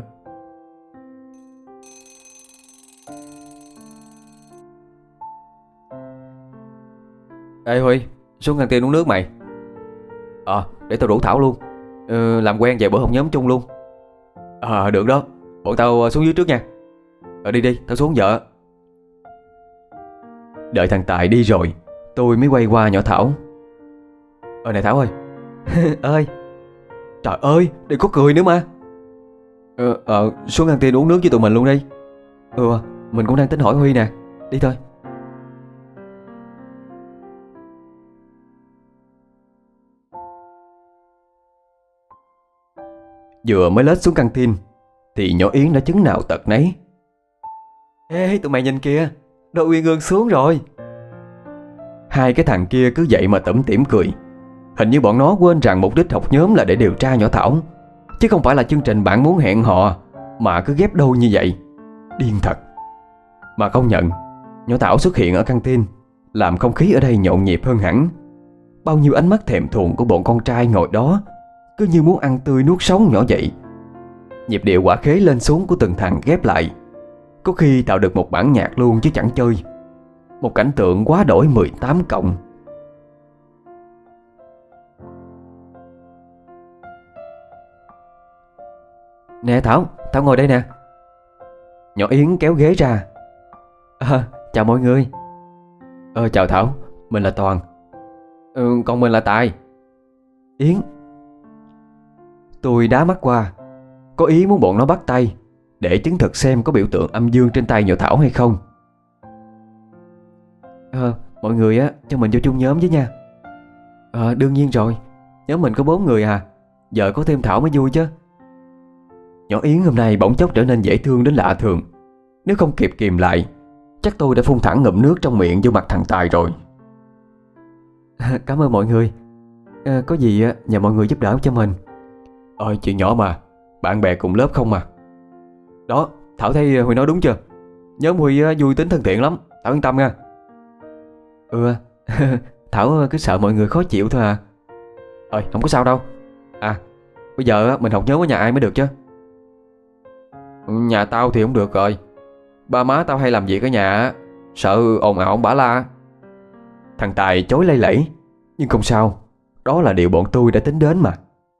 Ê Huy, xuống căng tin uống nước mày. Để tao rủ Thảo luôn. Làm quen vài bữa học nhóm chung luôn. Được đó, bọn tao xuống dưới trước nha. Đi, tao xuống vợ. Đợi thằng Tài đi rồi, tôi mới quay qua nhỏ Thảo. Này Thảo ơi. Ơi. Trời ơi, đừng có cười nữa mà. Xuống căng tin uống nước với tụi mình luôn đi. Mình cũng đang tính hỏi Huy nè. Đi thôi. Vừa mới lết xuống căng tin thì nhỏ Yến đã chứng nào tật nấy. Ê tụi mày nhìn kìa, Đôi Uyên Ương xuống rồi. Hai cái thằng kia cứ vậy mà tủm tỉm cười. Hình như bọn nó quên rằng mục đích học nhóm là để điều tra nhỏ Thảo, chứ không phải là chương trình bạn muốn hẹn hò mà cứ ghép đôi như vậy. Điên thật. Mà công nhận, nhỏ Thảo xuất hiện ở căng tin làm không khí ở đây nhộn nhịp hơn hẳn. Bao nhiêu ánh mắt thèm thuồng của bọn con trai ngồi đó cứ như muốn ăn tươi nuốt sống nhỏ vậy. Nhịp điệu quả khế lên xuống của từng thằng ghép lại có khi tạo được một bản nhạc luôn chứ chẳng chơi. Một cảnh tượng quá đổi 18 cộng. Nè Thảo, Thảo ngồi đây nè. Nhỏ Yến kéo ghế ra. Chào mọi người. Chào Thảo, mình là Toàn. Còn mình là Tài. Yến. Tôi đá mắt qua, có ý muốn bọn nó bắt tay để chứng thực xem có biểu tượng âm dương trên tay nhỏ Thảo hay không. Mọi người á, cho mình vô chung nhóm với nha. Đương nhiên rồi, nhóm mình có 4 người à, giờ có thêm Thảo mới vui chứ. Nhỏ Yến hôm nay bỗng chốc trở nên dễ thương đến lạ thường. Nếu không kịp kìm lại, chắc tôi đã phun thẳng ngụm nước trong miệng vô mặt thằng Tài rồi. Cảm ơn mọi người. Có gì nhờ mọi người giúp đỡ cho mình. Chuyện nhỏ mà, bạn bè cùng lớp không mà. Đó, Thảo thấy Huy nói đúng chưa? Nhóm Huy vui tính thân thiện lắm, Thảo yên tâm nha. Thảo cứ sợ mọi người khó chịu thôi à. Không có sao đâu. Bây giờ mình học nhóm ở nhà ai mới được chứ? Nhà tao thì không được rồi. Ba má tao hay làm việc ở nhà, sợ ồn ào ông bả la. Thằng Tài chối lay lẫy, nhưng không sao, đó là điều bọn tôi đã tính đến mà.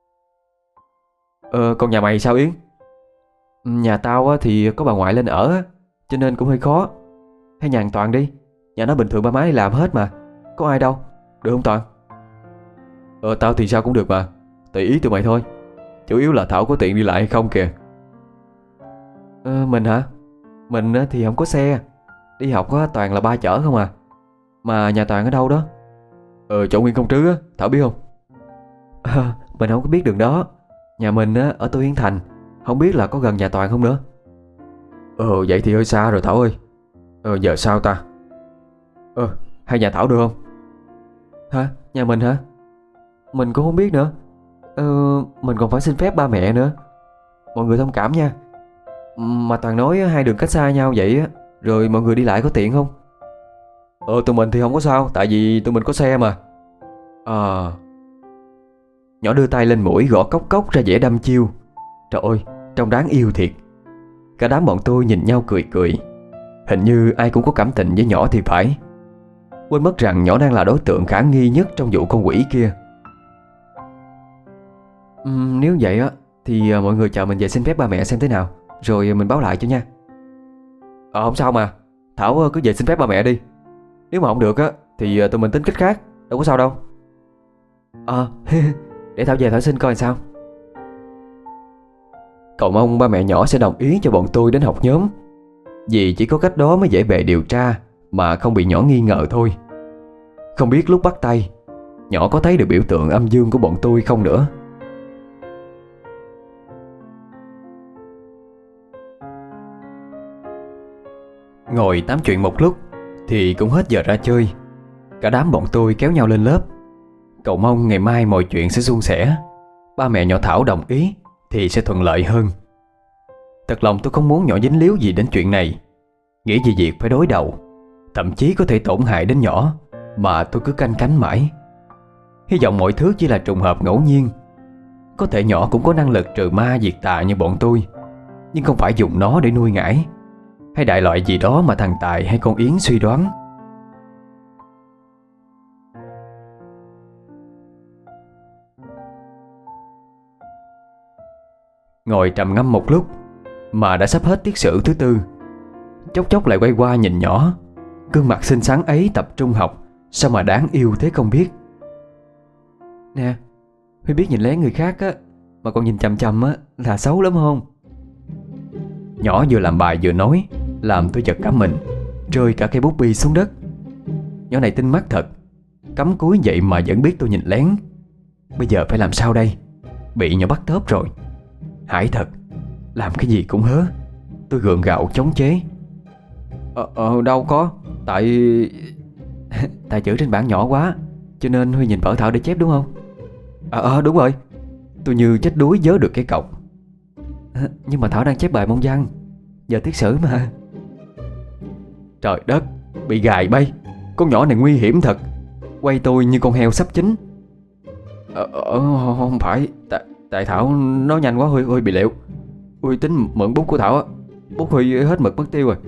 Còn nhà mày sao Yến? Nhà tao thì có bà ngoại lên ở, cho nên cũng hơi khó. Hay nhà Toàn đi, Nhà nó bình thường ba má đi làm hết mà, có ai đâu. Được không Toàn? Tao thì sao cũng được mà, tùy ý tụi mày thôi. Chủ yếu là Thảo có tiện đi lại hay không kìa. Mình hả? Mình thì không có xe. Đi học á, toàn là ba chở không à. Mà nhà Toàn ở đâu đó? Chỗ Nguyên Công Trứ á, Thảo biết không? Mình không có biết đường đó. Nhà mình á, ở Tô Hiến Thành. Không biết là có gần nhà Toàn không nữa. Vậy thì hơi xa rồi Thảo ơi. Giờ sao ta? Hay nhà Thảo được không? Hả? Nhà mình hả? Mình cũng không biết nữa. Mình còn phải xin phép ba mẹ nữa. Mọi người thông cảm nha. Mà Toàn nói hai đường cách xa nhau vậy á, rồi mọi người đi lại có tiện không? Tụi mình thì không có sao, tại vì tụi mình có xe mà. Nhỏ đưa tay lên mũi gõ cốc cốc ra vẻ đăm chiêu. Trời ơi, trông đáng yêu thiệt. Cả đám bọn tôi nhìn nhau cười cười. Hình như ai cũng có cảm tình với nhỏ thì phải. Quên mất rằng nhỏ đang là đối tượng khả nghi nhất trong vụ con quỷ kia. Nếu vậy á thì mọi người chờ mình về xin phép ba mẹ xem thế nào, rồi mình báo lại cho nha. Không sao mà, Thảo cứ về xin phép ba mẹ đi. Nếu mà không được á thì tụi mình tính cách khác, đâu có sao đâu. Để Thảo về Thảo xin coi sao. Cậu mong ba mẹ nhỏ sẽ đồng ý cho bọn tôi đến học nhóm, vì chỉ có cách đó mới dễ bề điều tra mà không bị nhỏ nghi ngờ thôi. Không biết lúc bắt tay, nhỏ có thấy được biểu tượng âm dương của bọn tôi không nữa. Ngồi tám chuyện một lúc thì cũng hết giờ ra chơi. Cả đám bọn tôi kéo nhau lên lớp. Cậu mong ngày mai mọi chuyện sẽ suôn sẻ. Ba mẹ nhỏ Thảo đồng ý thì sẽ thuận lợi hơn. Thật lòng tôi không muốn nhỏ dính líu gì đến chuyện này. Nghĩ về việc phải đối đầu, thậm chí có thể tổn hại đến nhỏ, mà tôi cứ canh cánh mãi. Hy vọng mọi thứ chỉ là trùng hợp ngẫu nhiên. Có thể nhỏ cũng có năng lực trừ ma diệt tà như bọn tôi, nhưng không phải dùng nó để nuôi ngải hay đại loại gì đó mà thằng Tài hay con Yến suy đoán. Ngồi trầm ngâm một lúc mà đã sắp hết tiết sử thứ tư. Chốc chốc lại quay qua nhìn nhỏ. Gương mặt xinh xắn ấy tập trung học, sao mà đáng yêu thế không biết. Nè, Huy biết nhìn lén người khác á, mà còn nhìn chằm chằm á là xấu lắm không? Nhỏ vừa làm bài vừa nói, làm tôi giật cả mình, rơi cả cây bút bi xuống đất. Nhỏ này tinh mắt thật, cắm cúi vậy mà vẫn biết tôi nhìn lén. Bây giờ phải làm sao đây? Bị nhỏ bắt tớp rồi. Hãi thật, làm cái gì cũng hớ. Tôi gượng gạo chống chế. Đâu có. Tại chữ trên bảng nhỏ quá, cho nên Huy nhìn vở Thảo để chép đúng không? Đúng rồi. Tôi như chết đuối vớ được cái cọc. Nhưng mà Thảo đang chép bài môn văn, giờ tiết sử mà. Trời đất, bị gài bay. Con nhỏ này nguy hiểm thật, quay tôi như con heo sắp chín. Không phải. Tại Thảo nói nhanh quá, Huy bị liệu. Huy tính mượn bút của Thảo á, bút Huy hết mực mất tiêu rồi.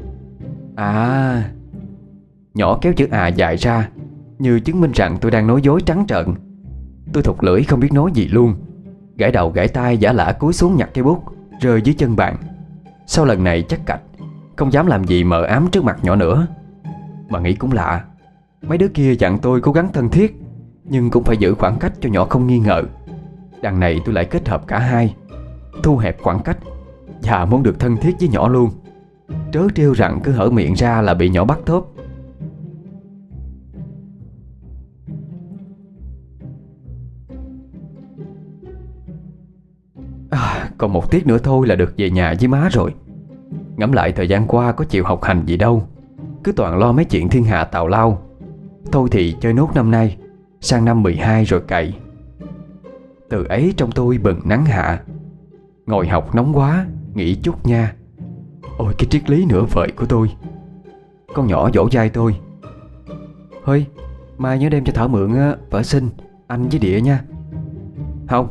Nhỏ kéo chữ dài ra, như chứng minh rằng tôi đang nói dối trắng trợn. Tôi thụt lưỡi không biết nói gì luôn, gãi đầu gãi tai giả lả cúi xuống nhặt cái bút rơi dưới chân bạn. Sau lần này chắc cạch, không dám làm gì mờ ám trước mặt nhỏ nữa. Mà nghĩ cũng lạ, mấy đứa kia dặn tôi cố gắng thân thiết, nhưng cũng phải giữ khoảng cách cho nhỏ không nghi ngờ. Đằng này tôi lại kết hợp cả hai, thu hẹp khoảng cách và muốn được thân thiết với nhỏ luôn. Trớ trêu rằng cứ hở miệng ra là bị nhỏ bắt thóp. Còn một tiết nữa thôi là được về nhà với má rồi. Ngẫm lại thời gian qua có chịu học hành gì đâu, cứ toàn lo mấy chuyện thiên hạ tào lao. Thôi thì chơi nốt năm nay, sang năm 12 rồi cày. Từ ấy trong tôi bừng nắng hạ. Ngồi học nóng quá, nghỉ chút nha. Ôi cái triết lý nửa vời của tôi. Con nhỏ vỗ vai tôi. Huy, mai nhớ đem cho Thảo mượn vở sinh anh với Địa nha. Không.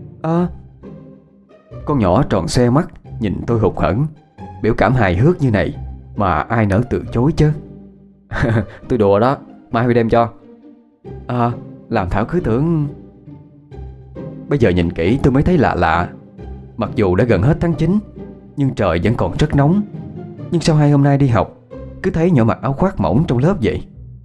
Con nhỏ tròn xe mắt nhìn tôi hụt hẫng. Biểu cảm hài hước như này mà ai nỡ từ chối chứ. Tôi đùa đó, mai Huy đem cho. Làm Thảo cứ tưởng. Bây giờ nhìn kỹ tôi mới thấy lạ lạ. Mặc dù đã gần hết tháng 9, nhưng trời vẫn còn rất nóng. Nhưng sao hai hôm nay đi học cứ thấy nhỏ mặc áo khoác mỏng trong lớp vậy.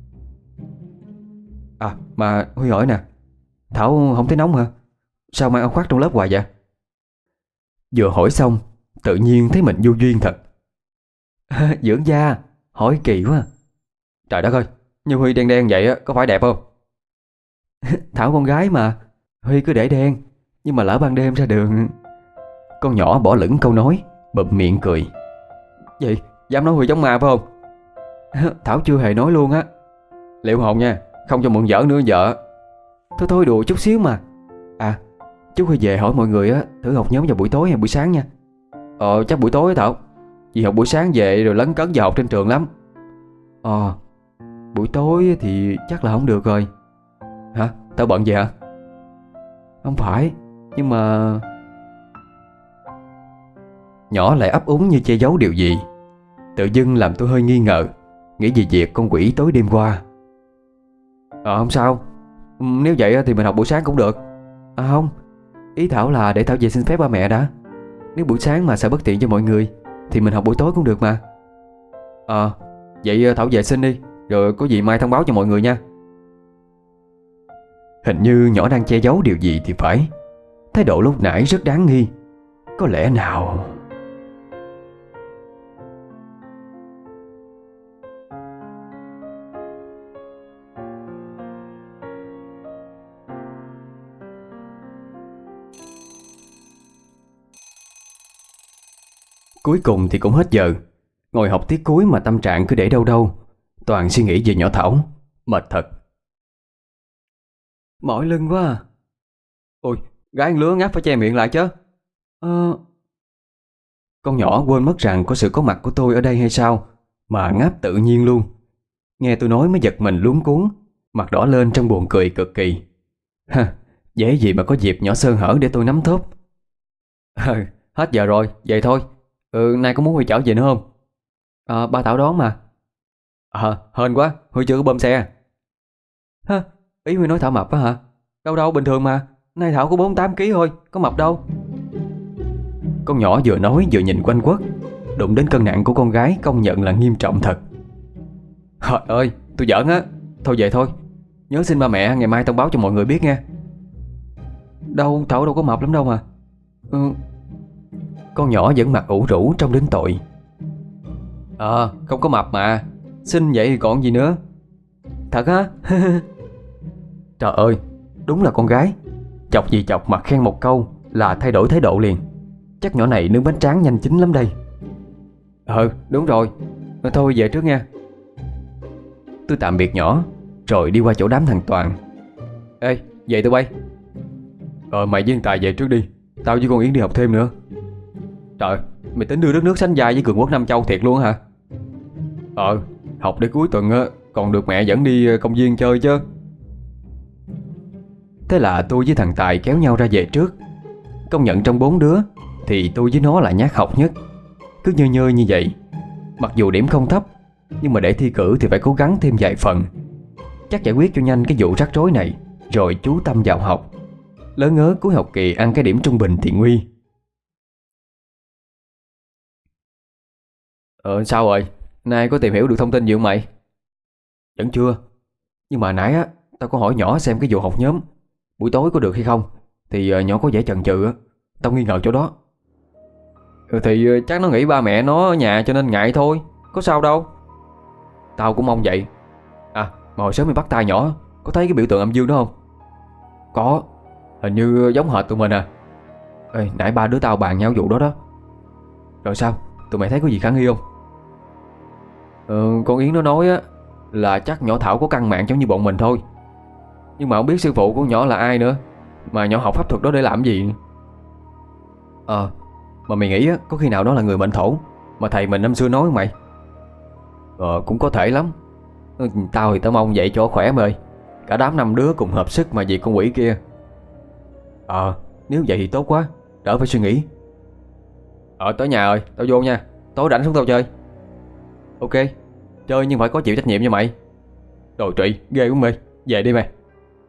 À mà Huy hỏi nè, Thảo không thấy nóng hả? Sao mang áo khoác trong lớp hoài vậy? Vừa hỏi xong, tự nhiên thấy mình vô duyên thật. Dưỡng da, hỏi kỳ quá. Trời đất ơi, như Huy đen đen vậy có phải đẹp không? Thảo con gái mà, Huy cứ để đen, nhưng mà lỡ ban đêm ra đường. Con nhỏ bỏ lửng câu nói, bụm miệng cười. Gì, dám nói Huy giống ma phải không? Thảo chưa hề nói luôn á. Liệu hồn nha, không cho mượn giỡn nữa vợ. Thôi thôi đùa chút xíu mà. À, chút Huy về hỏi mọi người á, thử học nhóm vào buổi tối hay buổi sáng nha. Chắc buổi tối á Thảo. Vì học buổi sáng về rồi lấn cấn giờ học trên trường lắm. Buổi tối thì chắc là không được rồi. Hả? Tao bận gì hả? Không phải, nhưng mà... Nhỏ lại ấp úng như che giấu điều gì. Tự dưng làm tôi hơi nghi ngờ, nghĩ về việc con quỷ tối đêm qua. Không sao. Nếu vậy thì mình học buổi sáng cũng được. Không, ý Thảo là để Thảo về xin phép ba mẹ đã. Nếu buổi sáng mà sợ bất tiện cho mọi người thì mình học buổi tối cũng được mà. Vậy Thảo về xin đi, rồi có gì mai thông báo cho mọi người nha. Hình như nhỏ đang che giấu điều gì thì phải. Thái độ lúc nãy rất đáng nghi. Có lẽ nào... Cuối cùng thì cũng hết giờ. Ngồi học tiết cuối mà tâm trạng cứ để đâu đâu, toàn suy nghĩ về nhỏ Thảo. Mệt thật. Mỏi lưng quá à. Ôi, gái ăn lứa ngáp phải che miệng lại chứ. Con nhỏ quên mất rằng có sự có mặt của tôi ở đây hay sao, mà ngáp tự nhiên luôn. Nghe tôi nói mới giật mình luống cuống, mặt đỏ lên trong buồn cười cực kỳ. Dễ gì mà có dịp nhỏ sơ hở để tôi nắm thóp. Hết giờ rồi, vậy thôi. Nay có muốn Huy chở về nữa không? Ba Thảo đón mà. Hên quá, Huy chưa có bơm xe. Ý Huy nói Thảo mập á hả? Đâu đâu, bình thường mà. Nay Thảo có 48 kg thôi, có mập đâu. Con nhỏ vừa nói vừa nhìn quanh quất. Đụng đến cân nặng của con gái công nhận là nghiêm trọng thật. Trời ơi, tôi giỡn á. Thôi về thôi. Nhớ xin ba mẹ ngày mai thông báo cho mọi người biết nha. Đâu, Thảo đâu có mập lắm đâu mà. Con nhỏ vẫn mặt ủ rũ trông đến tội. Không có mập mà. Xinh vậy thì còn gì nữa. Thật á? Trời ơi, đúng là con gái. Chọc gì chọc mặt khen một câu là thay đổi thái độ liền. Chắc nhỏ này nướng bánh tráng nhanh chín lắm đây. Đúng rồi. Thôi về trước nha. Tôi tạm biệt nhỏ, rồi đi qua chỗ đám thằng Toàn. Ê, về tụi bay. Mày với thằng Tài về trước đi. Tao với con Yến đi học thêm nữa. Trời, mày tính đưa đất nước sánh vai với cường quốc Nam Châu thiệt luôn hả? Học để cuối tuần còn được mẹ dẫn đi công viên chơi chứ. Thế là tôi với thằng Tài kéo nhau ra về trước. Công nhận trong 4 đứa thì tôi với nó là nhát học nhất. Cứ nhơ nhơ như vậy. Mặc dù điểm không thấp, nhưng mà để thi cử thì phải cố gắng thêm vài phần. Chắc giải quyết cho nhanh cái vụ rắc rối này, rồi chú tâm vào học. Lỡ ngớ cuối học kỳ ăn cái điểm trung bình thì nguy. Sao rồi? Nay có tìm hiểu được thông tin gì không mày? Vẫn chưa. Nhưng mà nãy tao có hỏi nhỏ xem cái vụ học nhóm buổi tối có được hay không. Thì nhỏ có vẻ chần chừ á. Tao nghi ngờ chỗ đó. Thì chắc nó nghĩ ba mẹ nó ở nhà cho nên ngại thôi. Có sao đâu. Tao cũng mong vậy. Mà hồi sớm mày bắt tay nhỏ, có thấy cái biểu tượng âm dương đó không? Có. Hình như giống hệt tụi mình à. Nãy ba đứa tao bàn nhau vụ đó đó. Rồi sao? Tụi mày thấy có gì khả nghi không? Con Yến nó nói là chắc nhỏ Thảo có căn mạng giống như bọn mình thôi. Nhưng mà không biết sư phụ của nhỏ là ai nữa, mà nhỏ học pháp thuật đó để làm gì. Mà mày nghĩ có khi nào đó là người mệnh thổ mà thầy mình năm xưa nói không mày? Cũng có thể lắm. Tao thì tao mong vậy cho khỏe mày ơi. Cả đám 5 đứa cùng hợp sức mà diệt con quỷ kia. Nếu vậy thì tốt quá, đỡ phải suy nghĩ. Tới nhà rồi, tao vô nha. Tối rảnh xuống tao chơi. Ok, chơi nhưng phải có chịu trách nhiệm nha mày. Đồ trị, ghê quá mày. Về đi mày.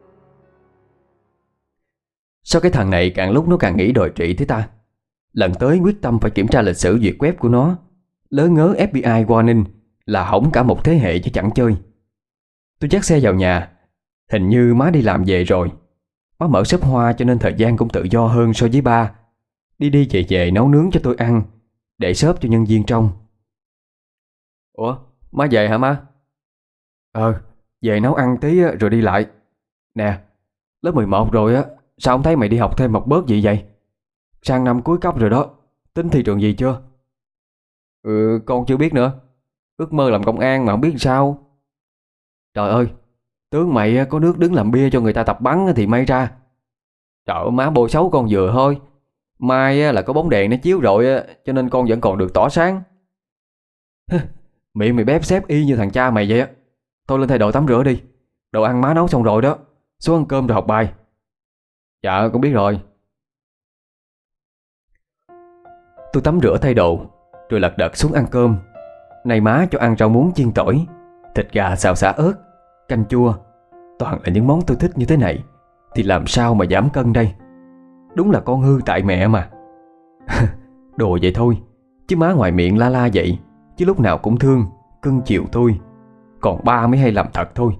Sao cái thằng này càng lúc nó càng nghĩ đòi trị thế ta? Lần tới quyết tâm phải kiểm tra lịch sử duyệt web của nó. Lỡ ngớ FBI warning là hỏng cả một thế hệ chứ chẳng chơi. Tôi dắt xe vào nhà. Hình như má đi làm về rồi. Má mở shop hoa cho nên thời gian cũng tự do hơn so với ba. Đi đi về về nấu nướng cho tôi ăn, để shop cho nhân viên trong. Ủa, má về hả má? Về nấu ăn tí rồi đi lại. Nè, lớp 11 rồi á, sao không thấy mày đi học thêm một bớt gì vậy? Sang năm cuối cấp rồi đó, tính thi trường gì chưa? Con chưa biết nữa. Ước mơ làm công an mà không biết sao. Trời ơi, tướng mày có nước đứng làm bia cho người ta tập bắn thì may ra. Trời ơi, má bôi xấu con vừa thôi. Mai là có bóng đèn nó chiếu rồi cho nên con vẫn còn được tỏ sáng. Miệng mày bép xép y như thằng cha mày vậy á. Thôi lên thay đồ tắm rửa đi. Đồ ăn má nấu xong rồi đó. Xuống ăn cơm rồi học bài. Dạ con biết rồi. Tôi tắm rửa thay đồ rồi lật đật xuống ăn cơm. Này má cho ăn rau muống chiên tỏi, thịt gà xào xả ớt, canh chua. Toàn là những món tôi thích như thế này thì làm sao mà giảm cân đây. Đúng là con hư tại mẹ mà. Đồ vậy thôi, chứ má ngoài miệng la la vậy, chứ lúc nào cũng thương, cưng chiều tôi. Còn ba mới hay làm thật thôi.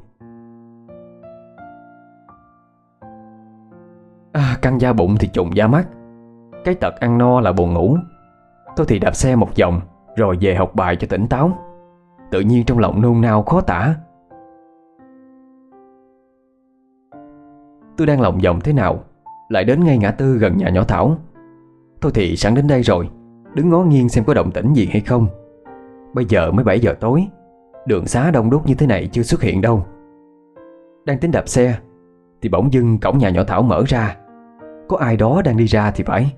Căng da bụng thì trùng da mắt. Cái tật ăn no là buồn ngủ. Tôi thì đạp xe một vòng rồi về học bài cho tỉnh táo. Tự nhiên trong lòng nôn nao khó tả. Tôi đang lòng vòng thế nào lại đến ngay ngã tư gần nhà nhỏ Thảo. Tôi thì sẵn đến đây rồi, đứng ngó nghiêng xem có động tĩnh gì hay không. Bây giờ mới 7 giờ tối, đường xá đông đúc như thế này chưa xuất hiện đâu. Đang tính đạp xe thì bỗng dưng cổng nhà nhỏ Thảo mở ra. Có ai đó đang đi ra thì phải.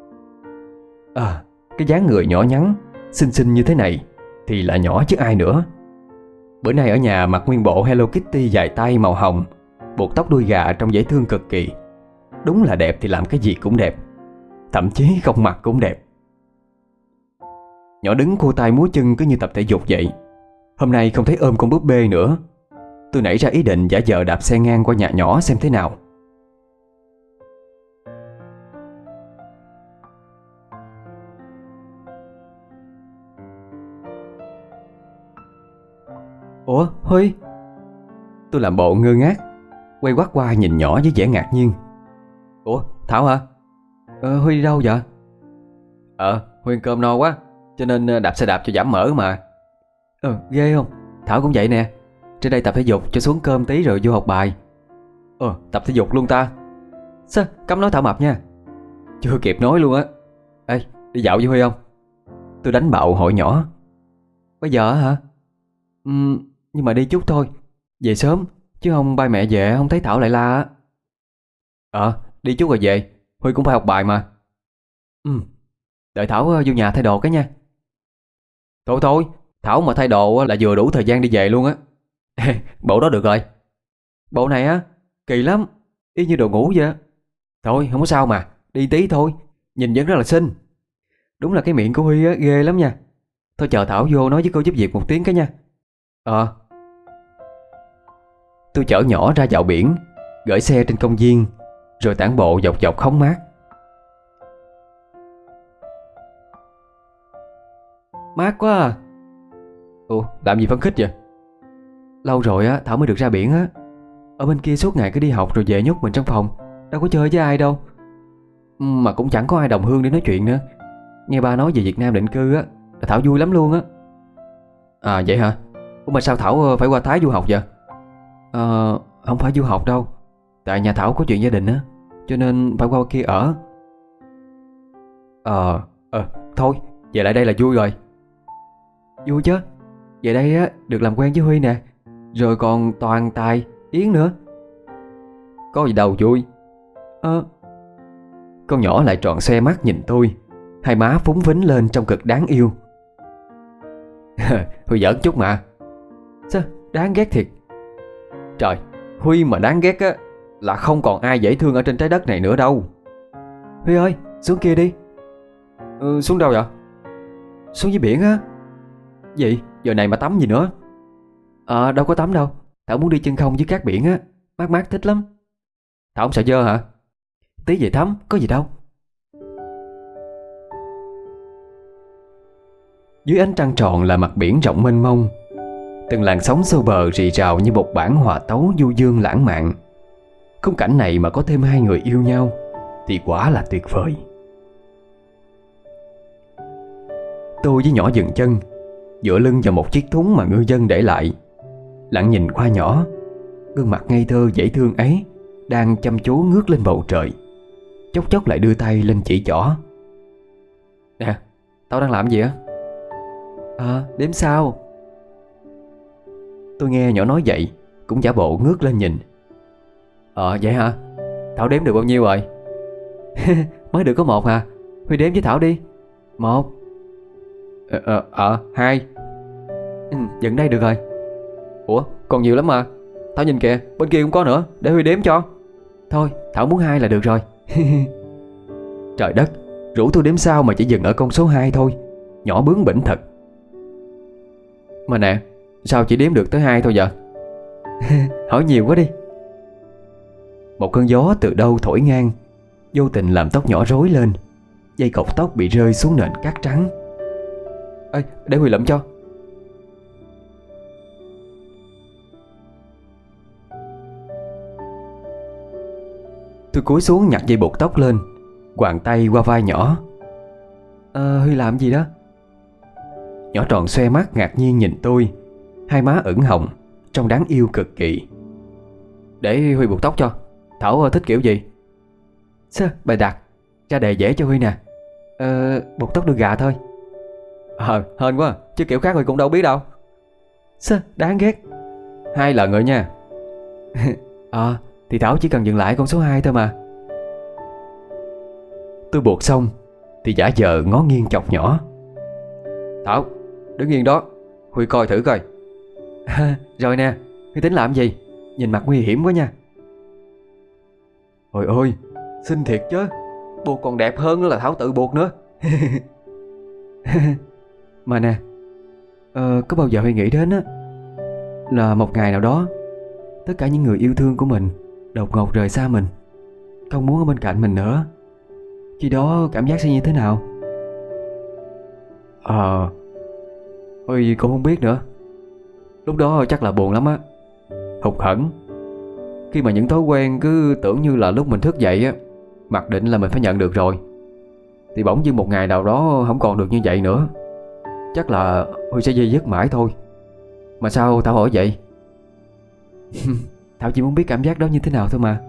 Cái dáng người nhỏ nhắn, xinh xinh như thế này thì là nhỏ chứ ai nữa. Bữa nay ở nhà mặc nguyên bộ Hello Kitty dài tay màu hồng, buộc tóc đuôi gà trông dễ thương cực kỳ. Đúng là đẹp thì làm cái gì cũng đẹp, thậm chí không mặc cũng đẹp. Nhỏ đứng khô tay múa chân cứ như tập thể dục vậy. Hôm nay không thấy ôm con búp bê nữa. Tôi nảy ra ý định giả vờ đạp xe ngang qua nhà nhỏ xem thế nào. Ủa Huy? Tôi làm bộ ngơ ngác, quay quắt qua nhìn nhỏ với vẻ ngạc nhiên. Ủa Thảo hả? Huy đi đâu vậy? Huy ăn cơm no quá cho nên đạp xe đạp cho giảm mỡ mà. Ghê không? Thảo cũng vậy nè. Trên đây tập thể dục cho xuống cơm tí rồi vô học bài. Tập thể dục luôn ta? Sao cấm nói Thảo mập nha. Chưa kịp nói luôn á. Ê, đi dạo với Huy không? Tôi đánh bạo hỏi nhỏ. Bây giờ hả? Nhưng mà đi chút thôi, về sớm, chứ không ba mẹ về không thấy Thảo lại la á. Đi chút rồi về, Huy cũng phải học bài mà. Đợi Thảo vô nhà thay đồ cái nha. Thôi, Thảo mà thay đồ là vừa đủ thời gian đi về luôn á. Bộ đó được rồi. Bộ này á, kỳ lắm, y như đồ ngủ vậy. Thôi không có sao mà, đi tí thôi, nhìn vẫn rất là xinh. Đúng là cái miệng của Huy á, ghê lắm nha. Thôi chờ Thảo vô nói với cô giúp việc một tiếng cái nha. Tôi chở nhỏ ra dạo biển, gửi xe trên công viên, rồi tản bộ dọc dọc hóng mát. Mát quá à. Làm gì phấn khích vậy? Lâu rồi á Thảo mới được ra biển á. Ở bên kia suốt ngày cứ đi học rồi về nhốt mình trong phòng, đâu có chơi với ai đâu. Mà cũng chẳng có ai đồng hương để nói chuyện nữa. Nghe ba nói về Việt Nam định cư á, Thảo vui lắm luôn á. Vậy hả? Mà sao Thảo phải qua Thái du học vậy? Không phải du học đâu. Tại nhà Thảo có chuyện gia đình á, cho nên phải qua kia ở. Thôi, về lại đây là vui rồi. Vui chứ. Về đây á, được làm quen với Huy nè. Rồi còn Toàn, Tài, Yến nữa. Có gì đâu vui. Con nhỏ lại tròn xoe mắt nhìn tôi, hai má phúng phính lên trông cực đáng yêu. Huy giỡn chút mà. Sao đáng ghét thiệt. Trời, Huy mà đáng ghét á là không còn ai dễ thương ở trên trái đất này nữa đâu. Huy ơi, xuống kia đi. Xuống đâu vậy? Xuống dưới biển á. Gì? Giờ này mà tắm gì nữa? Đâu có tắm đâu. Thảo muốn đi chân không dưới cát biển á. Mát mát thích lắm. Thảo không sợ dơ hả? Tí về tắm, có gì đâu. Dưới ánh trăng tròn là mặt biển rộng mênh mông, Từng làn sóng xô bờ rì rào như một bản hòa tấu du dương lãng mạn. Khung cảnh này mà có thêm hai người yêu nhau thì quả là tuyệt vời. Tôi với nhỏ dừng chân, dựa lưng vào một chiếc thúng mà ngư dân để lại, lặng nhìn qua nhỏ. Gương mặt ngây thơ dễ thương ấy đang chăm chú ngước lên bầu trời, chốc chốc lại đưa tay lên chỉ trỏ. Nè, tao đang làm gì á? Đếm sao. Tôi nghe nhỏ nói vậy cũng giả bộ ngước lên nhìn. Vậy hả? Thảo đếm được bao nhiêu rồi? Mới được có 1 hả? Huy đếm với Thảo đi. 1. 2. Dừng đây được rồi. Ủa, còn nhiều lắm mà. Thảo nhìn kìa, bên kia cũng có nữa, để Huy đếm cho. Thôi, Thảo muốn 2 là được rồi. Trời đất, rủ tôi đếm sao mà chỉ dừng ở con số 2 thôi. Nhỏ bướng bỉnh thật. Mà nè, sao chỉ đếm được tới 2 thôi vậy? Hỏi nhiều quá đi. Một cơn gió từ đâu thổi ngang, vô tình làm tóc nhỏ rối lên. Dây cột tóc bị rơi xuống nền cát trắng. Ê, để Huy lụm cho. Tôi cúi xuống nhặt dây buộc tóc lên, quàng tay qua vai nhỏ. Huy làm gì đó? Nhỏ tròn xoe mắt ngạc nhiên nhìn tôi, hai má ửng hồng, trông đáng yêu cực kỳ. Để Huy buộc tóc cho. Thảo thích kiểu gì? Sao, bài đặt ra đề dễ cho Huy nè. Buộc tóc đuôi gà thôi. Hên quá, chứ kiểu khác Huy cũng đâu biết đâu. Sao, đáng ghét. 2 lần rồi nha. Thì Thảo chỉ cần dừng lại con số 2 thôi mà. Tôi buộc xong thì giả vờ ngó nghiêng chọc nhỏ. Thảo, đứng yên đó, Huy coi thử coi. Rồi nè, Huy tính làm gì? Nhìn mặt nguy hiểm quá nha. Ôi ôi, xinh thiệt chứ. Buộc còn đẹp hơn nữa là Thảo tự buộc nữa. Mà nè, có bao giờ Huy nghĩ đến á là một ngày nào đó tất cả những người yêu thương của mình đột ngột rời xa mình, không muốn ở bên cạnh mình nữa. Khi đó cảm giác sẽ như thế nào? Huy cũng không biết nữa. Lúc đó chắc là buồn lắm á, hụt hẫng. Khi mà những thói quen cứ tưởng như là lúc mình thức dậy á, mặc định là mình phải nhận được rồi, thì bỗng dưng một ngày nào đó không còn được như vậy nữa. Chắc là Huy sẽ dây dứt mãi thôi. Mà sao Thảo hỏi vậy? Thảo chỉ muốn biết cảm giác đó như thế nào thôi mà.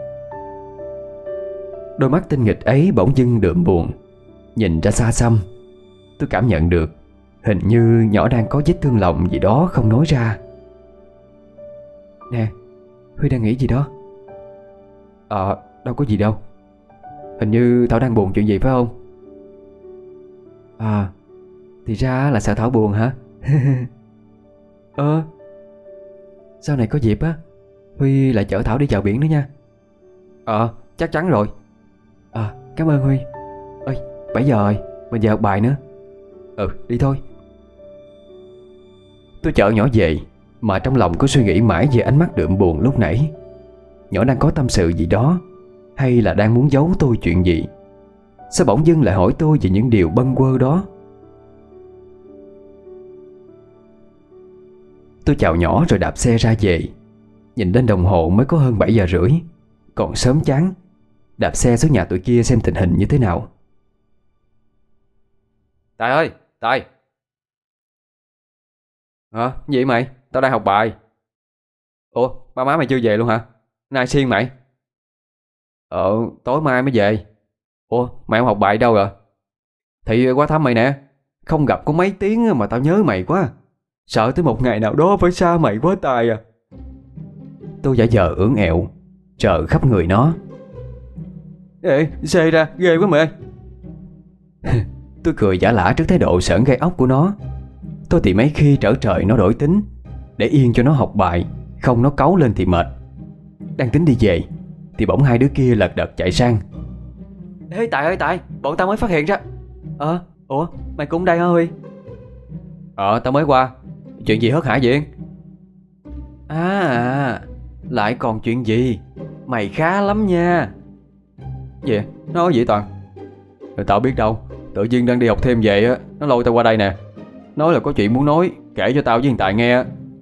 Đôi mắt tinh nghịch ấy bỗng dưng đượm buồn, nhìn ra xa xăm. Tôi cảm nhận được hình như nhỏ đang có vết thương lòng gì đó không nói ra. Nè, Huy đang nghĩ gì đó? Đâu có gì đâu. Hình như Thảo đang buồn chuyện gì phải không? Thì ra là sợ Thảo buồn hả? Sau này có dịp á, Huy lại chở Thảo đi dạo biển nữa nha. Chắc chắn rồi. Cảm ơn Huy. Ơi, 7 giờ rồi, mình về học bài nữa. Đi thôi. Tôi chở nhỏ về, mà trong lòng cứ suy nghĩ mãi về ánh mắt đượm buồn lúc nãy. Nhỏ đang có tâm sự gì đó, hay là đang muốn giấu tôi chuyện gì? Sao bỗng dưng lại hỏi tôi về những điều bâng quơ đó? Tôi chào nhỏ rồi đạp xe ra về. Nhìn lên đồng hồ mới có hơn 7 giờ rưỡi, còn sớm chán. Đạp xe xuống nhà tụi kia xem tình hình như thế nào. Tài ơi, Tài. Gì mày? Tao đang học bài. Ủa, ba má mày chưa về luôn hả? Nay siêng mày. Tối mai mới về. Ủa, mày không học bài đâu rồi? Thì qua thăm mày nè. Không gặp có mấy tiếng mà tao nhớ mày quá. Sợ tới một ngày nào đó phải xa mày quá Tài à. Tôi giả vờ ưỡn ẹo, trờ khắp người nó. Ê, xê ra, ghê quá mày ơi. Tôi cười giả lả trước thái độ sởn gai ốc của nó. Tôi thì mấy khi trở trời nó đổi tính, để yên cho nó học bài, không nó cáu lên thì mệt. Đang tính đi về thì bỗng hai đứa kia lật đật chạy sang. Ê Tài ơi Tài, bọn tao mới phát hiện ra. Ủa, mày cũng đây hả Huy? Tao mới qua. Chuyện gì hớt hải vậy? Lại còn chuyện gì? Mày khá lắm nha. Gì? Nói gì Toàn? Tao biết đâu. Tự nhiên đang đi học thêm về á, nó lôi tao qua đây nè. Nói là có chuyện muốn nói, kể cho tao với thằng Tài nghe.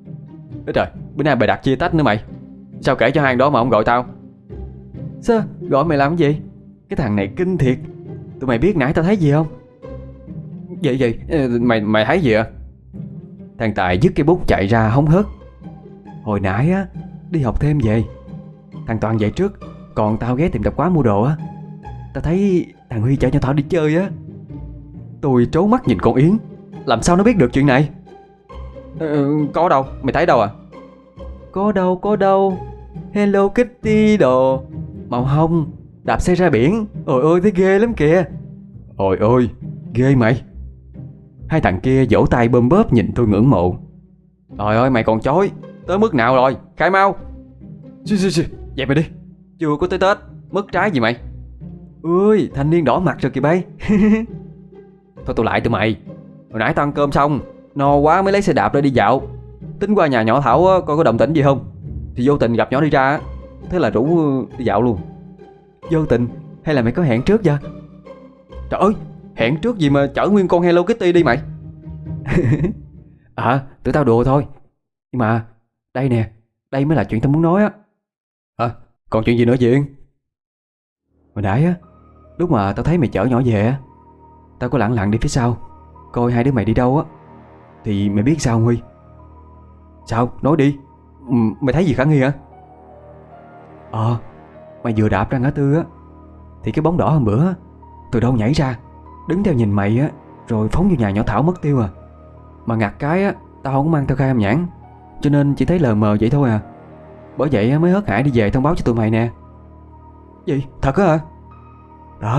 Ít rồi, bữa nay bày đặt chia tách nữa mày. Sao kể cho hai thằng đó mà không gọi tao? Sao? Gọi mày làm cái gì? Cái thằng này kinh thiệt. Tụi mày biết nãy tao thấy gì không? Gì? Mày thấy gì à? Thằng Tài dứt cái bút chạy ra hóng hớt. Hồi nãy á, đi học thêm về, thằng Toàn dậy trước, còn tao ghé tiệm tạp hóa mua đồ á. Tao thấy thằng Huy chở nhỏ Thảo đi chơi á. Tôi trố mắt nhìn con Yến. Làm sao nó biết được chuyện này? Có đâu, mày thấy đâu à? Có đâu. Hello Kitty đồ. Màu hồng, đạp xe ra biển. Ôi ôi, thấy ghê lắm kìa. Ôi ôi, ghê mày. Hai thằng kia vỗ tay bơm bóp nhìn tôi ngưỡng mộ. Trời ơi, mày còn chối. Tới mức nào rồi, khai mau. Dẹp mày đi. Chưa có tới Tết, mất trái gì mày? Ui, thanh niên đỏ mặt rồi kìa bay. Thôi tôi lại tụi mày. Hồi nãy tao ăn cơm xong, no quá mới lấy xe đạp ra đi dạo. Tính qua nhà nhỏ Thảo coi có động tĩnh gì không. Thì vô tình gặp nhỏ đi ra, thế là rủ đi dạo luôn. Vô tình hay là mày có hẹn trước vậy? Trời ơi, hẹn trước gì mà chở nguyên con Hello Kitty đi mày? Tụi tao đùa thôi. Nhưng mà đây nè, đây mới là chuyện tao muốn nói á. Còn chuyện gì nữa Diện? Hồi nãy á, lúc mà tao thấy mày chở nhỏ về á, tao có lẳng lặng đi phía sau coi hai đứa mày đi đâu á. Thì mày biết sao không Huy? Sao? Nói đi. Mày thấy gì khả nghi hả? Mày vừa đạp ra ngã tư á, thì cái bóng đỏ hôm bữa từ đâu nhảy ra, đứng theo nhìn mày á, rồi phóng vô nhà nhỏ Thảo mất tiêu à. Mà ngặt cái á, tao không mang theo khai âm nhãn, cho nên chỉ thấy lờ mờ vậy thôi à. Bởi vậy mới hớt hải đi về thông báo cho tụi mày nè. Gì? Thật á hả? Thật.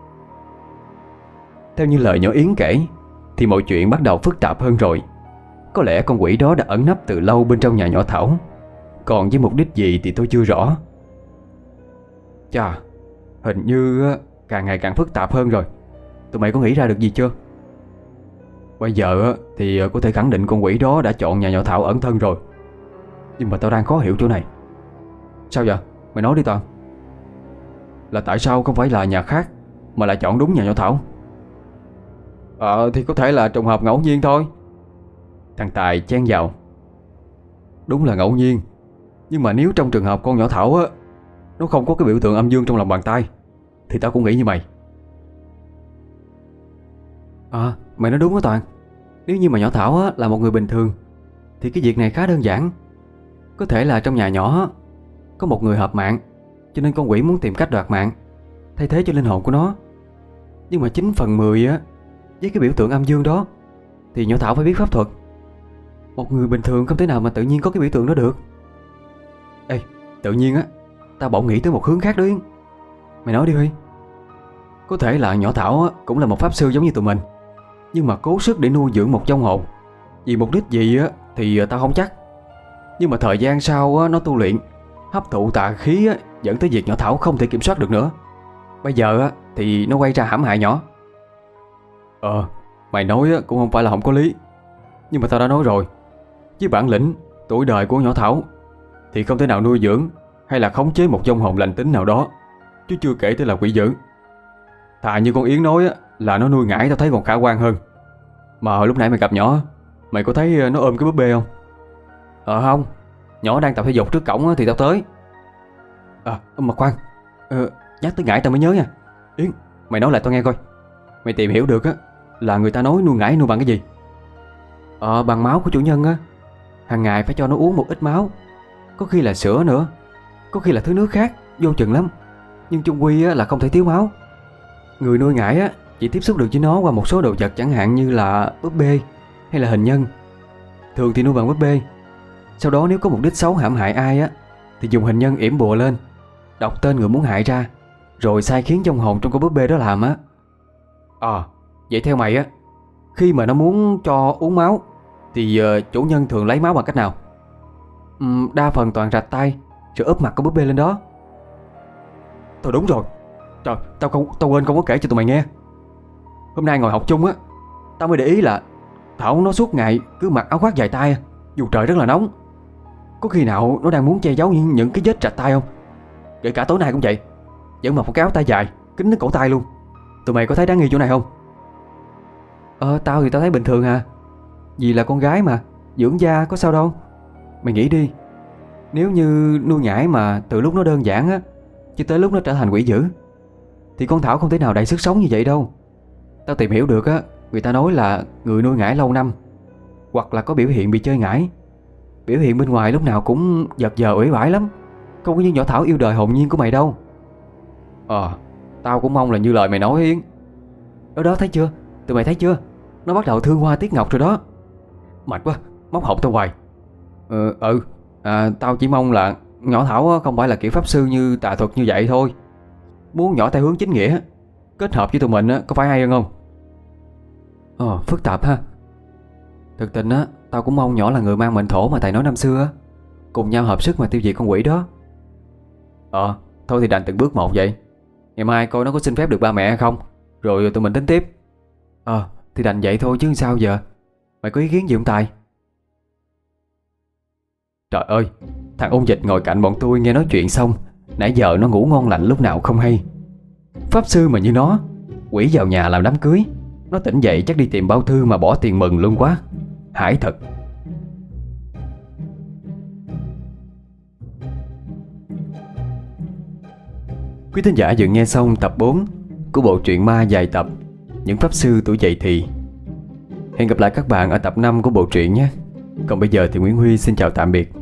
Theo như lời nhỏ Yến kể, thì mọi chuyện bắt đầu phức tạp hơn rồi. Có lẽ con quỷ đó đã ẩn nấp từ lâu bên trong nhà nhỏ Thảo. Còn với mục đích gì thì tôi chưa rõ. Chà, hình như càng ngày càng phức tạp hơn rồi. Tụi mày có nghĩ ra được gì chưa? Bây giờ thì có thể khẳng định con quỷ đó đã chọn nhà nhỏ Thảo ẩn thân rồi. Nhưng mà tao đang khó hiểu chỗ này. Sao vậy? Mày nói đi Toàn. Là tại sao không phải là nhà khác mà lại chọn đúng nhà nhỏ Thảo? Thì có thể là trùng hợp ngẫu nhiên thôi. Thằng Tài chen vào. Đúng là ngẫu nhiên. Nhưng mà nếu trong trường hợp con nhỏ Thảo á, nó không có cái biểu tượng âm dương trong lòng bàn tay, thì tao cũng nghĩ như mày. Mày nói đúng đó Toàn. Nếu như mà nhỏ Thảo á, là một người bình thường, thì cái việc này khá đơn giản. Có thể là trong nhà nhỏ có một người hợp mạng, cho nên con quỷ muốn tìm cách đoạt mạng, thay thế cho linh hồn của nó. Nhưng mà 9/10 á, với cái biểu tượng âm dương đó, thì nhỏ Thảo phải biết pháp thuật. Một người bình thường không thể nào mà tự nhiên có cái biểu tượng đó được. Ê, tự nhiên á, tao bỗng nghĩ tới một hướng khác đó Yến. Mày nói đi Huy. Có thể là nhỏ Thảo á, cũng là một pháp sư giống như tụi mình, nhưng mà cố sức để nuôi dưỡng một vong hồn. Vì mục đích gì á thì tao không chắc. Nhưng mà thời gian sau á, nó tu luyện, hấp thụ tà khí á, dẫn tới việc nhỏ Thảo không thể kiểm soát được nữa. Bây giờ á, thì nó quay ra hãm hại nhỏ. Mày nói á, cũng không phải là không có lý. Nhưng mà tao đã nói rồi, với bản lĩnh, tuổi đời của nhỏ Thảo, thì không thể nào nuôi dưỡng hay là khống chế một vong hồn lành tính nào đó, chứ chưa kể tới là quỷ dữ. Thà như con Yến nói á, là nó nuôi ngải tao thấy còn khả quan hơn. Mà hồi lúc nãy mày gặp nhỏ, mày có thấy nó ôm cái búp bê không? Không. Nhỏ đang tập thể dục trước cổng á, thì tao tới. Mà khoan, nhắc tới ngải tao mới nhớ nha. Yến, mày nói lại tao nghe coi. Mày tìm hiểu được á, là người ta nói nuôi ngải nuôi bằng cái gì? Bằng máu của chủ nhân á. Hàng ngày phải cho nó uống một ít máu, có khi là sữa nữa, có khi là thứ nước khác, vô chừng lắm. Nhưng chung quy á, là không thể thiếu máu. Người nuôi ngải á, chỉ tiếp xúc được với nó qua một số đồ vật, chẳng hạn như là búp bê hay là hình nhân. Thường thì nuôi bằng búp bê. Sau đó nếu có mục đích xấu hãm hại ai á, thì dùng hình nhân yểm bùa lên, đọc tên người muốn hại ra, rồi sai khiến vong hồn trong con búp bê đó làm á. Vậy theo mày á, khi mà nó muốn cho uống máu thì chủ nhân thường lấy máu bằng cách nào? Đa phần toàn rạch tay rồi úp mặt con búp bê lên đó. Thôi đúng rồi. Trời, tao quên không có kể cho tụi mày nghe. Hôm nay ngồi học chung á, tao mới để ý là Thảo nó suốt ngày cứ mặc áo khoác dài tay, dù trời rất là nóng. Có khi nào nó đang muốn che giấu những cái vết rạch tay không? Kể cả tối nay cũng vậy, vẫn mặc một cái áo tay dài kín đến cổ tay luôn. Tụi mày có thấy đáng nghi chỗ này không? Tao thì tao thấy bình thường à. Vì là con gái mà, dưỡng da có sao đâu. Mày nghĩ đi, nếu như nuôi nhãi mà từ lúc nó đơn giản á, cho tới lúc nó trở thành quỷ dữ, thì con Thảo không thể nào đầy sức sống như vậy đâu. Tao tìm hiểu được á, người ta nói là người nuôi ngải lâu năm hoặc là có biểu hiện bị chơi ngải, biểu hiện bên ngoài lúc nào cũng giật giờ uể oải lắm, không có như nhỏ Thảo yêu đời hồn nhiên của mày đâu. Tao cũng mong là như lời mày nói Yến. Đó đó, thấy chưa? Tụi mày thấy chưa? Nó bắt đầu thương hoa tiếc ngọc rồi đó. Mệt quá, móc họng tao hoài. Tao chỉ mong là nhỏ Thảo không phải là kiểu pháp sư như tà thuật như vậy thôi. Muốn nhỏ theo hướng chính nghĩa, kết hợp với tụi mình có phải hay hơn không? Phức tạp ha. Thực tình á, tao cũng mong nhỏ là người mang mệnh thổ mà thầy nói năm xưa á, cùng nhau hợp sức mà tiêu diệt con quỷ đó. Thôi thì đành từng bước một vậy. Ngày mai coi nó có xin phép được ba mẹ hay không, rồi tụi mình tính tiếp. Thì đành vậy thôi chứ sao giờ. Mày có ý kiến gì không Tài? Trời ơi, thằng ôn dịch ngồi cạnh bọn tôi nghe nói chuyện xong, nãy giờ nó ngủ ngon lành lúc nào không hay. Pháp sư mà như nó, quỷ vào nhà làm đám cưới, nó tỉnh dậy chắc đi tìm bao thư mà bỏ tiền mừng luôn quá. Hãi thật. Quý thính giả vừa nghe xong tập 4 của bộ truyện ma dài tập Những Pháp Sư Tuổi Dậy Thì. Hẹn gặp lại các bạn ở tập 5 của bộ truyện nhé. Còn bây giờ thì Nguyễn Huy xin chào tạm biệt.